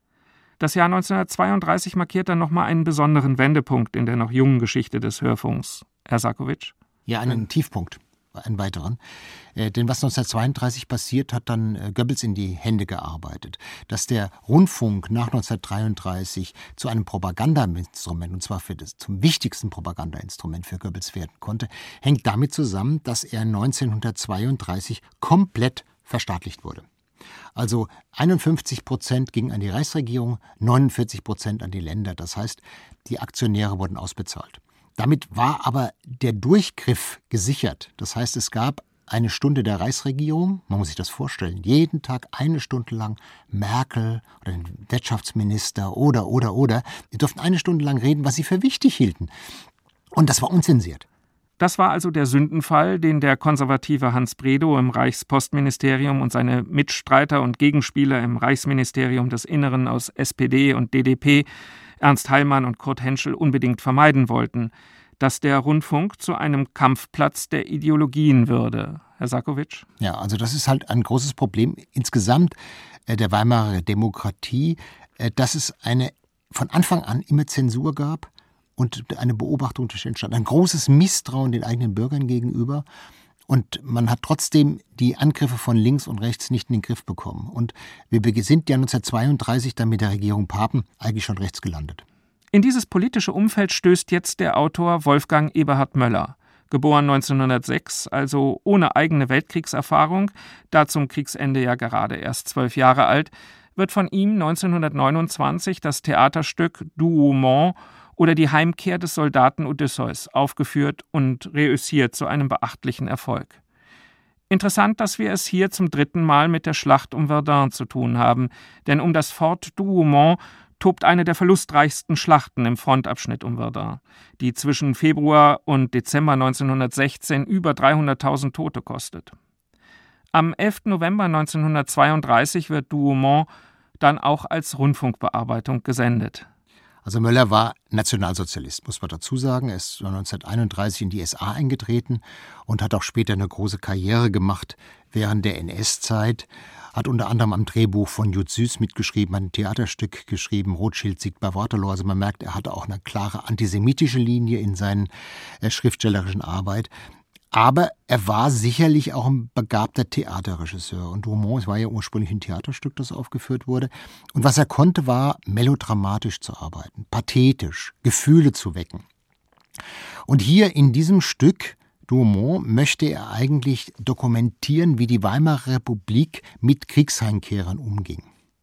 Das Jahr neunzehnhundertzweiunddreißig markiert dann nochmal einen besonderen Wendepunkt in der noch jungen Geschichte des Hörfunks. Herr Sarkowitsch? Ja, einen Tiefpunkt. Einen weiteren. Äh, denn was neunzehnhundertzweiunddreißig passiert, hat dann äh, Goebbels in die Hände gearbeitet. Dass der Rundfunk nach neunzehnhundertdreiunddreißig zu einem Propagandainstrument, und zwar für das, zum wichtigsten Propagandainstrument für Goebbels werden konnte, hängt damit zusammen, dass er neunzehnhundertzweiunddreißig komplett verstaatlicht wurde. Also einundfünfzig Prozent ging an die Reichsregierung, neunundvierzig Prozent an die Länder. Das heißt, die Aktionäre wurden ausbezahlt. Damit war aber der Durchgriff gesichert. Das heißt, es gab eine Stunde der Reichsregierung, man muss sich das vorstellen, jeden Tag eine Stunde lang Merkel oder den Wirtschaftsminister oder, oder, oder, die durften eine Stunde lang reden, was sie für wichtig hielten. Und das war unzensiert. Das war also der Sündenfall, den der konservative Hans Bredow im Reichspostministerium und seine Mitstreiter und Gegenspieler im Reichsministerium des Inneren aus S P D und D D P, Ernst Heilmann und Kurt Henschel, unbedingt vermeiden wollten, dass der Rundfunk zu einem Kampfplatz der Ideologien würde. Herr Sarkowitsch? Ja, also das ist halt ein großes Problem insgesamt äh, der Weimarer Demokratie, äh, dass es eine von Anfang an immer Zensur gab und eine Beobachtung entstand. Ein großes Misstrauen den eigenen Bürgern gegenüber. Und man hat trotzdem die Angriffe von links und rechts nicht in den Griff bekommen. Und wir sind ja neunzehnhundertzweiunddreißig dann mit der Regierung Papen eigentlich schon rechts gelandet. In dieses politische Umfeld stößt jetzt der Autor Wolfgang Eberhard Möller. Geboren neunzehnhundertsechs, also ohne eigene Weltkriegserfahrung, da zum Kriegsende ja gerade erst zwölf Jahre alt, wird von ihm neunzehnhundertneunundzwanzig das Theaterstück Douaumont oder die Heimkehr des Soldaten Odysseus aufgeführt und reüssiert zu einem beachtlichen Erfolg. Interessant, dass wir es hier zum dritten Mal mit der Schlacht um Verdun zu tun haben, denn um das Fort Douaumont tobt eine der verlustreichsten Schlachten im Frontabschnitt um Verdun, die zwischen Februar und Dezember neunzehnhundertsechzehn über dreihunderttausend Tote kostet. Am elften November neunzehnhundertzweiunddreißig wird Douaumont dann auch als Rundfunkbearbeitung gesendet. Also Möller war Nationalsozialist, muss man dazu sagen. Er ist neunzehnhunderteinunddreißig in die S A eingetreten und hat auch später eine große Karriere gemacht während der N S-Zeit. Hat unter anderem am Drehbuch von Jud Süß mitgeschrieben, hat ein Theaterstück geschrieben, Rothschild siegt bei Waterloo. Also man merkt, er hatte auch eine klare antisemitische Linie in seiner äh, schriftstellerischen Arbeit. Aber er war sicherlich auch ein begabter Theaterregisseur. Und Douaumont, es war ja ursprünglich ein Theaterstück, das aufgeführt wurde. Und was er konnte, war melodramatisch zu arbeiten, pathetisch, Gefühle zu wecken. Und hier in diesem Stück, Douaumont, möchte er eigentlich dokumentieren, wie die Weimarer Republik mit Kriegsheimkehrern umging.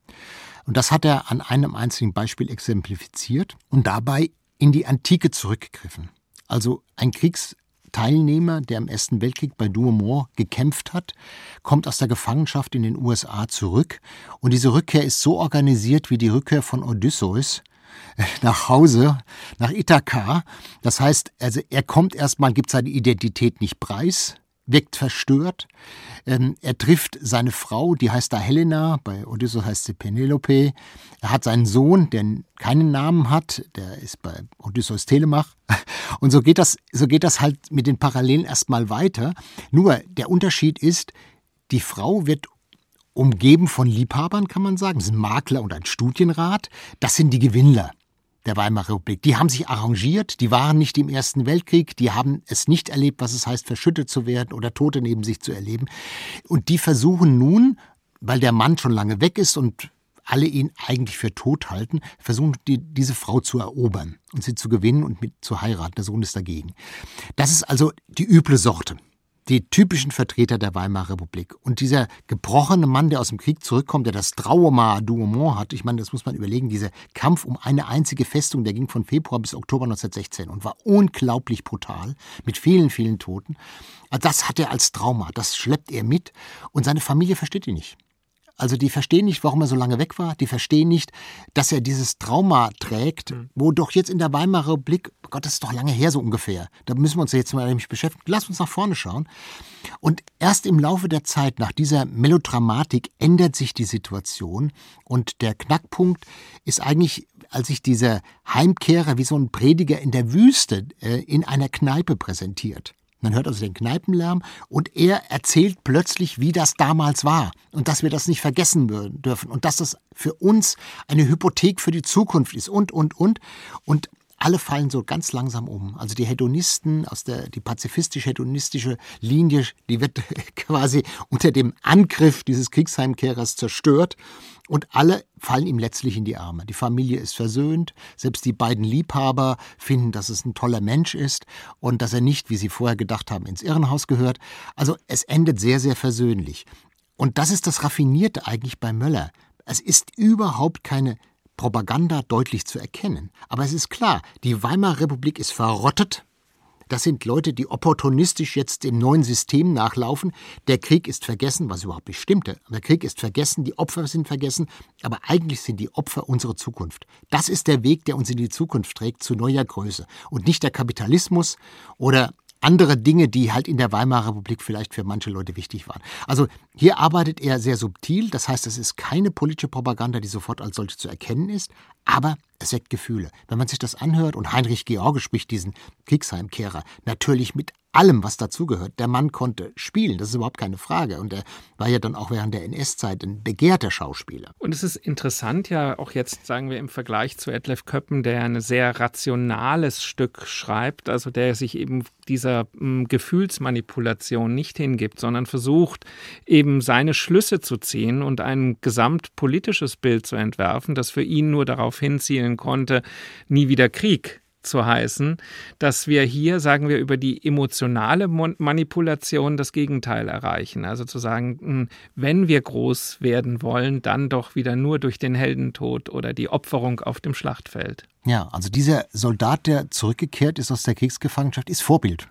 Und das hat er an einem einzigen Beispiel exemplifiziert und dabei in die Antike zurückgegriffen. Also ein Kriegs Teilnehmer, der im Ersten Weltkrieg bei Douaumont gekämpft hat, kommt aus der Gefangenschaft in den U S A zurück. Und diese Rückkehr ist so organisiert wie die Rückkehr von Odysseus nach Hause, nach Ithaka. Das heißt, also er kommt erstmal, gibt seine Identität nicht preis, wirkt verstört. Ähm, er trifft seine Frau, die heißt da Helena, bei Odysseus heißt sie Penelope. Er hat seinen Sohn, der keinen Namen hat, der ist bei Odysseus Telemach. Und so geht das, so geht das halt mit den Parallelen erstmal weiter. Nur der Unterschied ist, die Frau wird umgeben von Liebhabern, kann man sagen. Das sind Makler und ein Studienrat. Das sind die Gewinnler der Weimarer Republik. Die haben sich arrangiert, die waren nicht im Ersten Weltkrieg, die haben es nicht erlebt, was es heißt, verschüttet zu werden oder Tote neben sich zu erleben. Und die versuchen nun, weil der Mann schon lange weg ist und alle ihn eigentlich für tot halten, versuchen die, diese Frau zu erobern und sie zu gewinnen und mit zu heiraten. Der Sohn ist dagegen. Das ist also die üble Sorte. Die typischen Vertreter der Weimarer Republik. Und dieser gebrochene Mann, der aus dem Krieg zurückkommt, der das Trauma Douaumont hat, ich meine, das muss man überlegen, dieser Kampf um eine einzige Festung, der ging von Februar bis Oktober neunzehnhundertsechzehn und war unglaublich brutal, mit vielen, vielen Toten. Das hat er als Trauma, das schleppt er mit und seine Familie versteht ihn nicht. Also die verstehen nicht, warum er so lange weg war. Die verstehen nicht, dass er dieses Trauma trägt, wo doch jetzt in der Weimarer Republik, Gott, das ist doch lange her so ungefähr. Da müssen wir uns jetzt mal nämlich beschäftigen. Lass uns nach vorne schauen. Und erst im Laufe der Zeit, nach dieser Melodramatik, ändert sich die Situation. Und der Knackpunkt ist eigentlich, als sich dieser Heimkehrer wie so ein Prediger in der Wüste äh, in einer Kneipe präsentiert. Man hört also den Kneipenlärm und er erzählt plötzlich, wie das damals war und dass wir das nicht vergessen dürfen und dass das für uns eine Hypothek für die Zukunft ist und, und, und. Und alle fallen so ganz langsam um. Also die Hedonisten, aus der, die pazifistisch-hedonistische Linie, die wird quasi unter dem Angriff dieses Kriegsheimkehrers zerstört und alle fallen ihm letztlich in die Arme. Die Familie ist versöhnt, selbst die beiden Liebhaber finden, dass es ein toller Mensch ist und dass er nicht, wie sie vorher gedacht haben, ins Irrenhaus gehört. Also es endet sehr, sehr versöhnlich. Und das ist das Raffinierte eigentlich bei Möller. Es ist überhaupt keine Propaganda deutlich zu erkennen. Aber es ist klar, die Weimarer Republik ist verrottet. Das sind Leute, die opportunistisch jetzt dem neuen System nachlaufen. Der Krieg ist vergessen, was überhaupt nicht stimmte. Der Krieg ist vergessen, die Opfer sind vergessen. Aber eigentlich sind die Opfer unsere Zukunft. Das ist der Weg, der uns in die Zukunft trägt, zu neuer Größe. Und nicht der Kapitalismus oder andere Dinge, die halt in der Weimarer Republik vielleicht für manche Leute wichtig waren. Also hier arbeitet er sehr subtil, das heißt, es ist keine politische Propaganda, die sofort als solche zu erkennen ist, aber es weckt Gefühle. Wenn man sich das anhört, und Heinrich George spricht diesen Kriegsheimkehrer natürlich mit allem, was dazugehört. Der Mann konnte spielen, das ist überhaupt keine Frage. Und er war ja dann auch während der N S-Zeit ein begehrter Schauspieler. Und es ist interessant ja auch jetzt, sagen wir, im Vergleich zu Detlef Köppen, der ein sehr rationales Stück schreibt, also der sich eben dieser m, Gefühlsmanipulation nicht hingibt, sondern versucht, eben seine Schlüsse zu ziehen und ein gesamtpolitisches Bild zu entwerfen, das für ihn nur darauf hinzielen konnte, nie wieder Krieg zu heißen, dass wir hier, sagen wir, über die emotionale Manipulation das Gegenteil erreichen. Also zu sagen, wenn wir groß werden wollen, dann doch wieder nur durch den Heldentod oder die Opferung auf dem Schlachtfeld. Ja, also dieser Soldat, der zurückgekehrt ist aus der Kriegsgefangenschaft, ist Vorbild.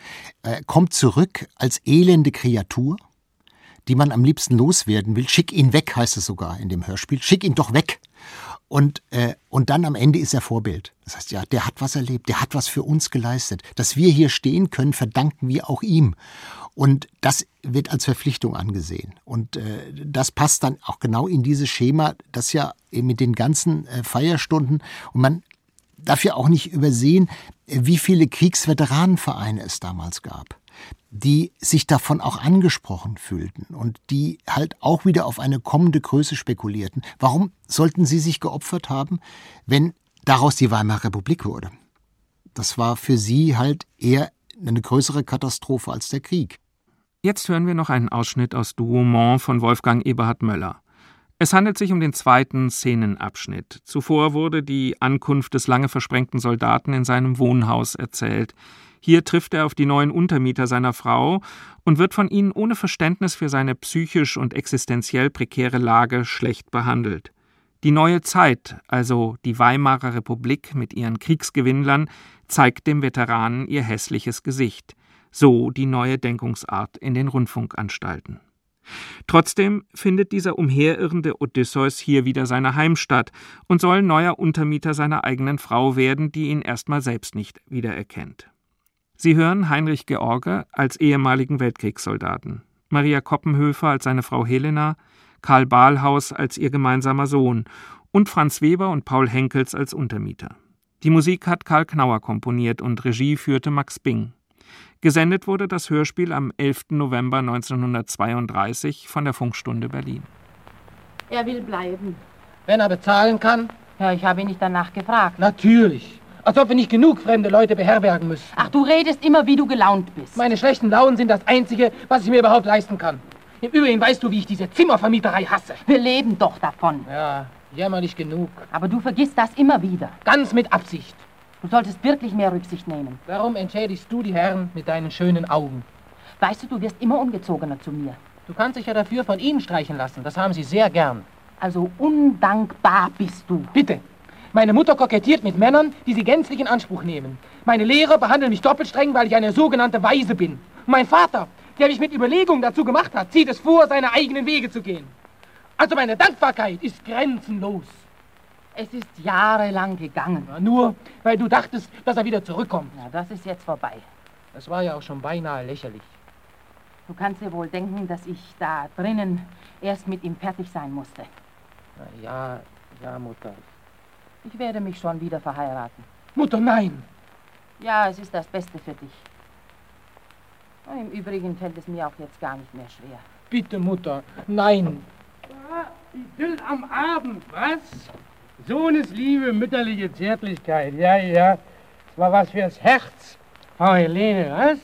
äh, kommt zurück als elende Kreatur, die man am liebsten loswerden will. Schick ihn weg, heißt es sogar in dem Hörspiel. Schick ihn doch weg. Und, äh, und dann am Ende ist er Vorbild. Das heißt, ja, der hat was erlebt, der hat was für uns geleistet. Dass wir hier stehen können, verdanken wir auch ihm. Und das wird als Verpflichtung angesehen. Und äh, das passt dann auch genau in dieses Schema, das ja mit den ganzen äh, Feierstunden, und man darf ja auch nicht übersehen, wie viele Kriegsveteranenvereine es damals gab, die sich davon auch angesprochen fühlten und die halt auch wieder auf eine kommende Größe spekulierten. Warum sollten sie sich geopfert haben, wenn daraus die Weimarer Republik wurde? Das war für sie halt eher eine größere Katastrophe als der Krieg. Jetzt hören wir noch einen Ausschnitt aus Douaumont von Wolfgang Eberhard Möller. Es handelt sich um den zweiten Szenenabschnitt. Zuvor wurde die Ankunft des lange versprengten Soldaten in seinem Wohnhaus erzählt. Hier trifft er auf die neuen Untermieter seiner Frau und wird von ihnen ohne Verständnis für seine psychisch und existenziell prekäre Lage schlecht behandelt. Die neue Zeit, also die Weimarer Republik mit ihren Kriegsgewinnlern, zeigt dem Veteranen ihr hässliches Gesicht. So die neue Denkungsart in den Rundfunkanstalten. Trotzdem findet dieser umherirrende Odysseus hier wieder seine Heimstatt und soll neuer Untermieter seiner eigenen Frau werden, die ihn erstmal selbst nicht wiedererkennt. Sie hören Heinrich George als ehemaligen Weltkriegssoldaten, Maria Koppenhöfer als seine Frau Helena, Karl Bahlhaus als ihr gemeinsamer Sohn und Franz Weber und Paul Henkels als Untermieter. Die Musik hat Karl Knauer komponiert und Regie führte Max Bing. Gesendet wurde das Hörspiel am elften November neunzehnhundertzweiunddreißig von der Funkstunde Berlin. Er will bleiben. Wenn er bezahlen kann? Ja, ich habe ihn nicht danach gefragt. Natürlich. Als ob wir nicht genug fremde Leute beherbergen müssen. Ach, du redest immer, wie du gelaunt bist. Meine schlechten Launen sind das Einzige, was ich mir überhaupt leisten kann. Im Übrigen weißt du, wie ich diese Zimmervermieterei hasse. Wir leben doch davon. Ja, jämmerlich genug. Aber du vergisst das immer wieder. Ganz mit Absicht. Du solltest wirklich mehr Rücksicht nehmen. Warum entschädigst du die Herren mit deinen schönen Augen? Weißt du, du wirst immer ungezogener zu mir. Du kannst dich ja dafür von ihnen streichen lassen. Das haben sie sehr gern. Also undankbar bist du. Bitte. Meine Mutter kokettiert mit Männern, die sie gänzlich in Anspruch nehmen. Meine Lehrer behandeln mich doppelt streng, weil ich eine sogenannte Waise bin. Und mein Vater, der mich mit Überlegung dazu gemacht hat, zieht es vor, seine eigenen Wege zu gehen. Also meine Dankbarkeit ist grenzenlos. Es ist jahrelang gegangen. Ja, nur, weil du dachtest, dass er wieder zurückkommt. Ja, das ist jetzt vorbei. Das war ja auch schon beinahe lächerlich. Du kannst dir wohl denken, dass ich da drinnen erst mit ihm fertig sein musste. Na ja, ja, Mutter. Ich werde mich schon wieder verheiraten. Mutter, nein! Ja, es ist das Beste für dich. Und im Übrigen fällt es mir auch jetzt gar nicht mehr schwer. Bitte, Mutter, nein. Ja, Idyll am Abend, was? Sohnesliebe, mütterliche Zärtlichkeit, ja, ja. Das war was fürs Herz. Frau Helene, was?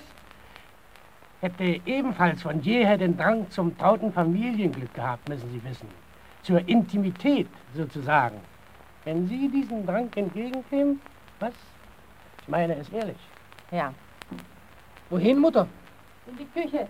Hätte ebenfalls von jeher den Drang zum trauten Familienglück gehabt, müssen Sie wissen. Zur Intimität, sozusagen. Wenn Sie diesem Drang entgegenkämen, was? Ich meine es ehrlich. Ja. Wohin, Mutter? In die Küche.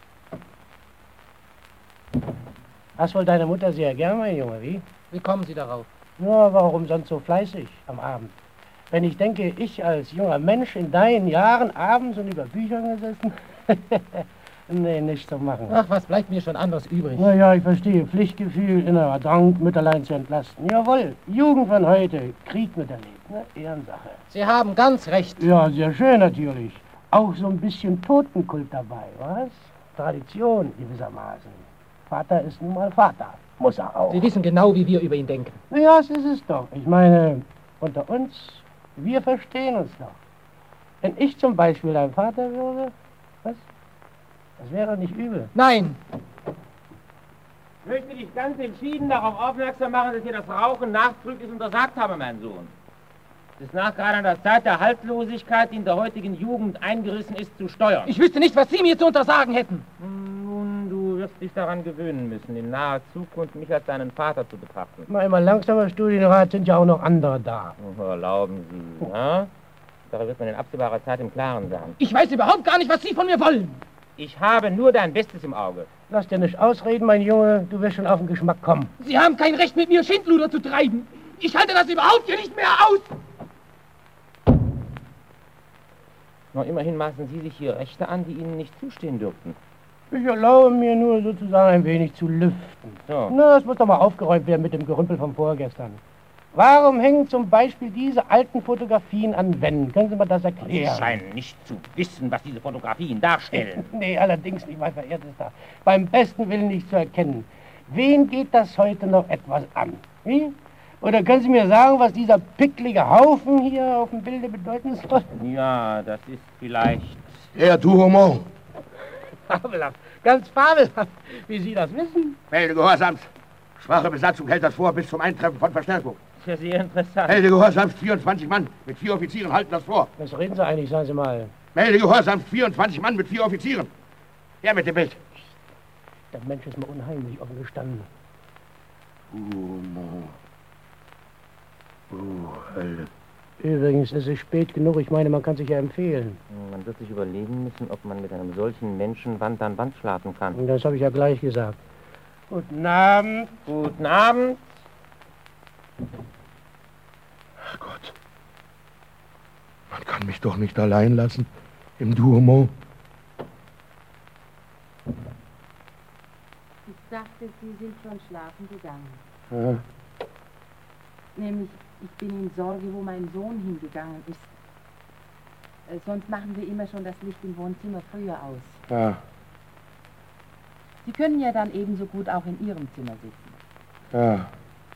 Hast wohl deine Mutter sehr gern, mein Junge, wie? Wie kommen Sie darauf? Nur warum sonst so fleißig am Abend? Wenn ich denke, ich als junger Mensch in deinen Jahren abends und über Büchern gesessen. Nee, nicht zu machen. Ach, was bleibt mir schon anderes übrig? Na ja, ich verstehe. Pflichtgefühl, innerer Drang, Mütterlein zu entlasten. Jawohl, Jugend von heute, Krieg miterlebt, ne? Ehrensache. Sie haben ganz recht. Ja, sehr schön natürlich. Auch so ein bisschen Totenkult dabei, was? Tradition gewissermaßen. Vater ist nun mal Vater. Muss er auch. Sie wissen genau, wie wir über ihn denken. Na ja, das ist es doch. Ich meine, unter uns, wir verstehen uns doch. Wenn ich zum Beispiel dein Vater würde, was? Das wäre doch nicht übel. Nein. Ich möchte dich ganz entschieden darauf aufmerksam machen, dass ich dir das Rauchen nachdrücklich untersagt habe, mein Sohn. Es ist nachgerade an der Zeit der Haltlosigkeit, die in der heutigen Jugend eingerissen ist, zu steuern. Ich wüsste nicht, was Sie mir zu untersagen hätten. Nun, du wirst dich daran gewöhnen müssen, in naher Zukunft mich als deinen Vater zu betrachten. Mal immer langsamer, Studienrat, sind ja auch noch andere da. Oh, erlauben Sie, ja? Darüber wird man in absehbarer Zeit im Klaren sein. Ich weiß überhaupt gar nicht, was Sie von mir wollen. Ich habe nur dein Bestes im Auge. Lass dir nicht ausreden, mein Junge. Du wirst schon auf den Geschmack kommen. Sie haben kein Recht, mit mir Schindluder zu treiben. Ich halte das überhaupt hier nicht mehr aus. Noch immerhin maßen Sie sich hier Rechte an, die Ihnen nicht zustehen dürften. Ich erlaube mir nur sozusagen ein wenig zu lüften. So. Na, es muss doch mal aufgeräumt werden mit dem Gerümpel von vorgestern. Warum hängen zum Beispiel diese alten Fotografien an Wänden? Können Sie mir das erklären? Sie scheinen nicht zu wissen, was diese Fotografien darstellen. Nee, allerdings nicht, mein verehrtester. Beim besten Willen nicht zu erkennen. Wen geht das heute noch etwas an? Wie? Oder können Sie mir sagen, was dieser picklige Haufen hier auf dem Bilde bedeuten soll? Ja, das ist vielleicht... Der Douaumont. Fabelhaft, ganz fabelhaft, wie Sie das wissen. Melde Gehorsams. Schwache Besatzung hält das vor bis zum Eintreffen von Verstärkung. Das ist ja sehr interessant. Melde Gehorsams, vierundzwanzig Mann mit vier Offizieren halten das vor. Was reden Sie eigentlich, sagen Sie mal? Melde Gehorsams, vierundzwanzig Mann mit vier Offizieren. Her mit dem Bild. Der Mensch ist mir unheimlich offen gestanden. Douaumont. Oh, Hölle. Übrigens, es ist spät genug. Ich meine, man kann sich ja empfehlen. Man wird sich überlegen müssen, ob man mit einem solchen Menschen Wand an Wand schlafen kann. Das habe ich ja gleich gesagt. Guten Abend. Guten Abend. Ach Gott. Man kann mich doch nicht allein lassen im Douaumont. Ich dachte, Sie sind schon schlafen gegangen. Ja. Nämlich, ich bin in Sorge, wo mein Sohn hingegangen ist. Äh, sonst machen wir immer schon das Licht im Wohnzimmer früher aus. Ja. Sie können ja dann ebenso gut auch in Ihrem Zimmer sitzen. Ja.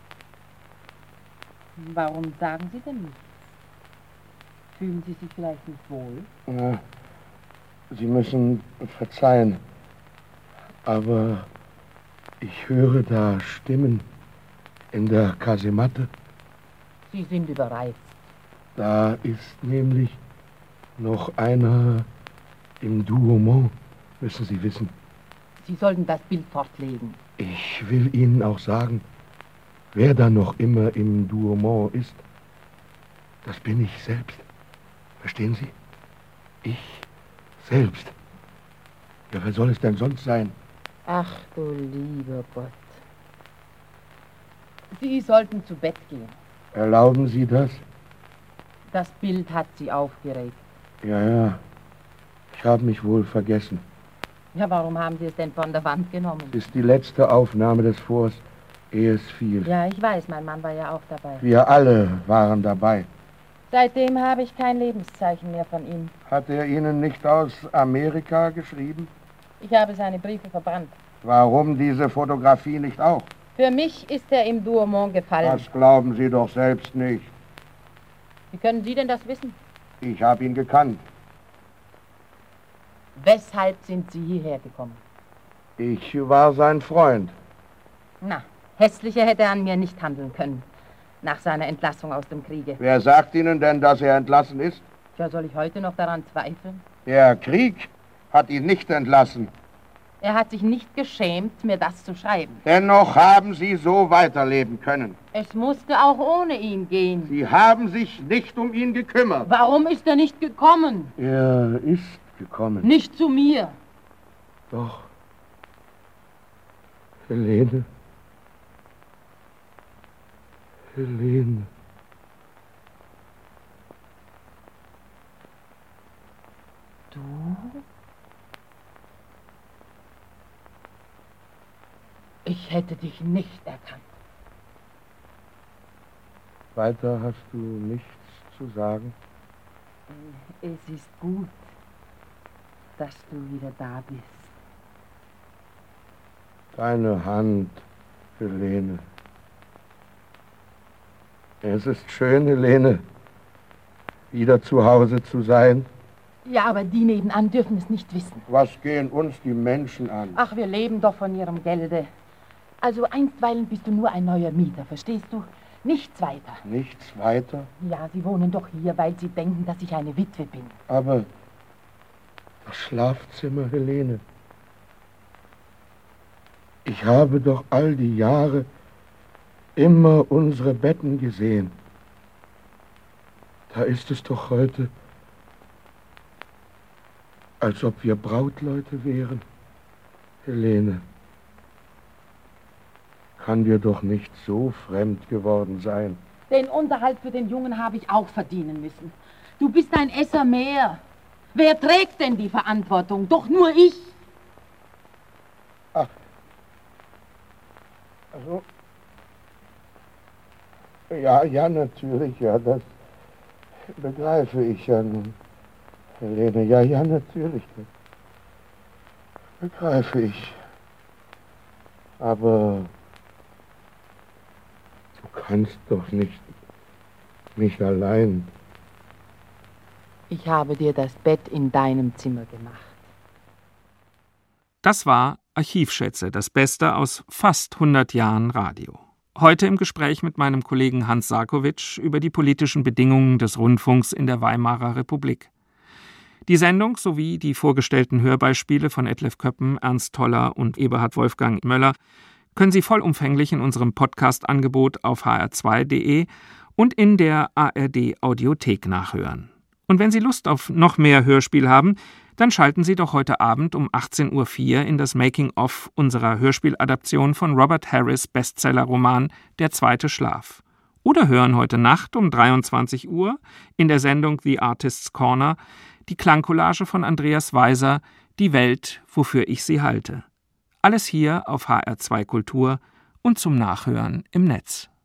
Warum sagen Sie denn nichts? Fühlen Sie sich vielleicht nicht wohl? Ja. Sie müssen verzeihen, aber ich höre da Stimmen in der Kasematte. Sie sind überreizt. Da ist nämlich noch einer im Douaumont, müssen Sie wissen. Sie sollten das Bild fortlegen. Ich will Ihnen auch sagen, wer da noch immer im Douaumont ist, das bin ich selbst. Verstehen Sie? Ich selbst. Ja, wer soll es denn sonst sein? Ach du lieber Gott. Sie sollten zu Bett gehen. Erlauben Sie das? Das Bild hat Sie aufgeregt. Ja, ja. Ich habe mich wohl vergessen. Ja, warum haben Sie es denn von der Wand genommen? Es ist die letzte Aufnahme des Forts, ehe es fiel. Ja, ich weiß, mein Mann war ja auch dabei. Wir alle waren dabei. Seitdem habe ich kein Lebenszeichen mehr von ihm. Hat er Ihnen nicht aus Amerika geschrieben? Ich habe seine Briefe verbrannt. Warum diese Fotografie nicht auch? Für mich ist er im Douaumont gefallen. Das glauben Sie doch selbst nicht. Wie können Sie denn das wissen? Ich habe ihn gekannt. Weshalb sind Sie hierher gekommen? Ich war sein Freund. Na, hässlicher hätte er an mir nicht handeln können. Nach seiner Entlassung aus dem Kriege. Wer sagt Ihnen denn, dass er entlassen ist? Ja, soll ich heute noch daran zweifeln? Der Krieg hat ihn nicht entlassen. Er hat sich nicht geschämt, mir das zu schreiben. Dennoch haben Sie so weiterleben können. Es musste auch ohne ihn gehen. Sie haben sich nicht um ihn gekümmert. Warum ist er nicht gekommen? Er ist gekommen. Nicht zu mir. Doch. Helene. Helene. Du? Ich hätte dich nicht erkannt. Weiter hast du nichts zu sagen? Es ist gut, dass du wieder da bist. Deine Hand, Helene. Es ist schön, Helene, wieder zu Hause zu sein. Ja, aber die nebenan dürfen es nicht wissen. Was gehen uns die Menschen an? Ach, wir leben doch von ihrem Gelde. Also einstweilen bist du nur ein neuer Mieter, verstehst du? Nichts weiter. Nichts weiter? Ja, sie wohnen doch hier, weil sie denken, dass ich eine Witwe bin. Aber das Schlafzimmer, Helene. Ich habe doch all die Jahre immer unsere Betten gesehen. Da ist es doch heute, als ob wir Brautleute wären. Helene, kann dir doch nicht so fremd geworden sein. Den Unterhalt für den Jungen habe ich auch verdienen müssen. Du bist ein Esser mehr. Wer trägt denn die Verantwortung? Doch nur ich. Ach. Also. Ja, ja, natürlich, ja, das begreife ich ja nun, Helene. Ja, ja, natürlich, das begreife ich. Aber du kannst doch nicht mich allein. Ich habe dir das Bett in deinem Zimmer gemacht. Das war Archivschätze, das Beste aus fast hundert Jahren Radio. Heute im Gespräch mit meinem Kollegen Hans Sarkowitsch über die politischen Bedingungen des Rundfunks in der Weimarer Republik. Die Sendung sowie die vorgestellten Hörbeispiele von Detlef Köppen, Ernst Toller und Eberhard Wolfgang Möller können Sie vollumfänglich in unserem Podcast-Angebot auf h r zwei punkt d e und in der A R D-Audiothek nachhören. Und wenn Sie Lust auf noch mehr Hörspiel haben, dann schalten Sie doch heute Abend um achtzehn Uhr vier in das Making-of unserer Hörspieladaption von Robert Harris' Bestsellerroman Der zweite Schlaf. Oder hören heute Nacht um dreiundzwanzig Uhr in der Sendung The Artist's Corner die Klangcollage von Andreas Weiser, Die Welt, wofür ich sie halte. Alles hier auf H R zwei Kultur und zum Nachhören im Netz.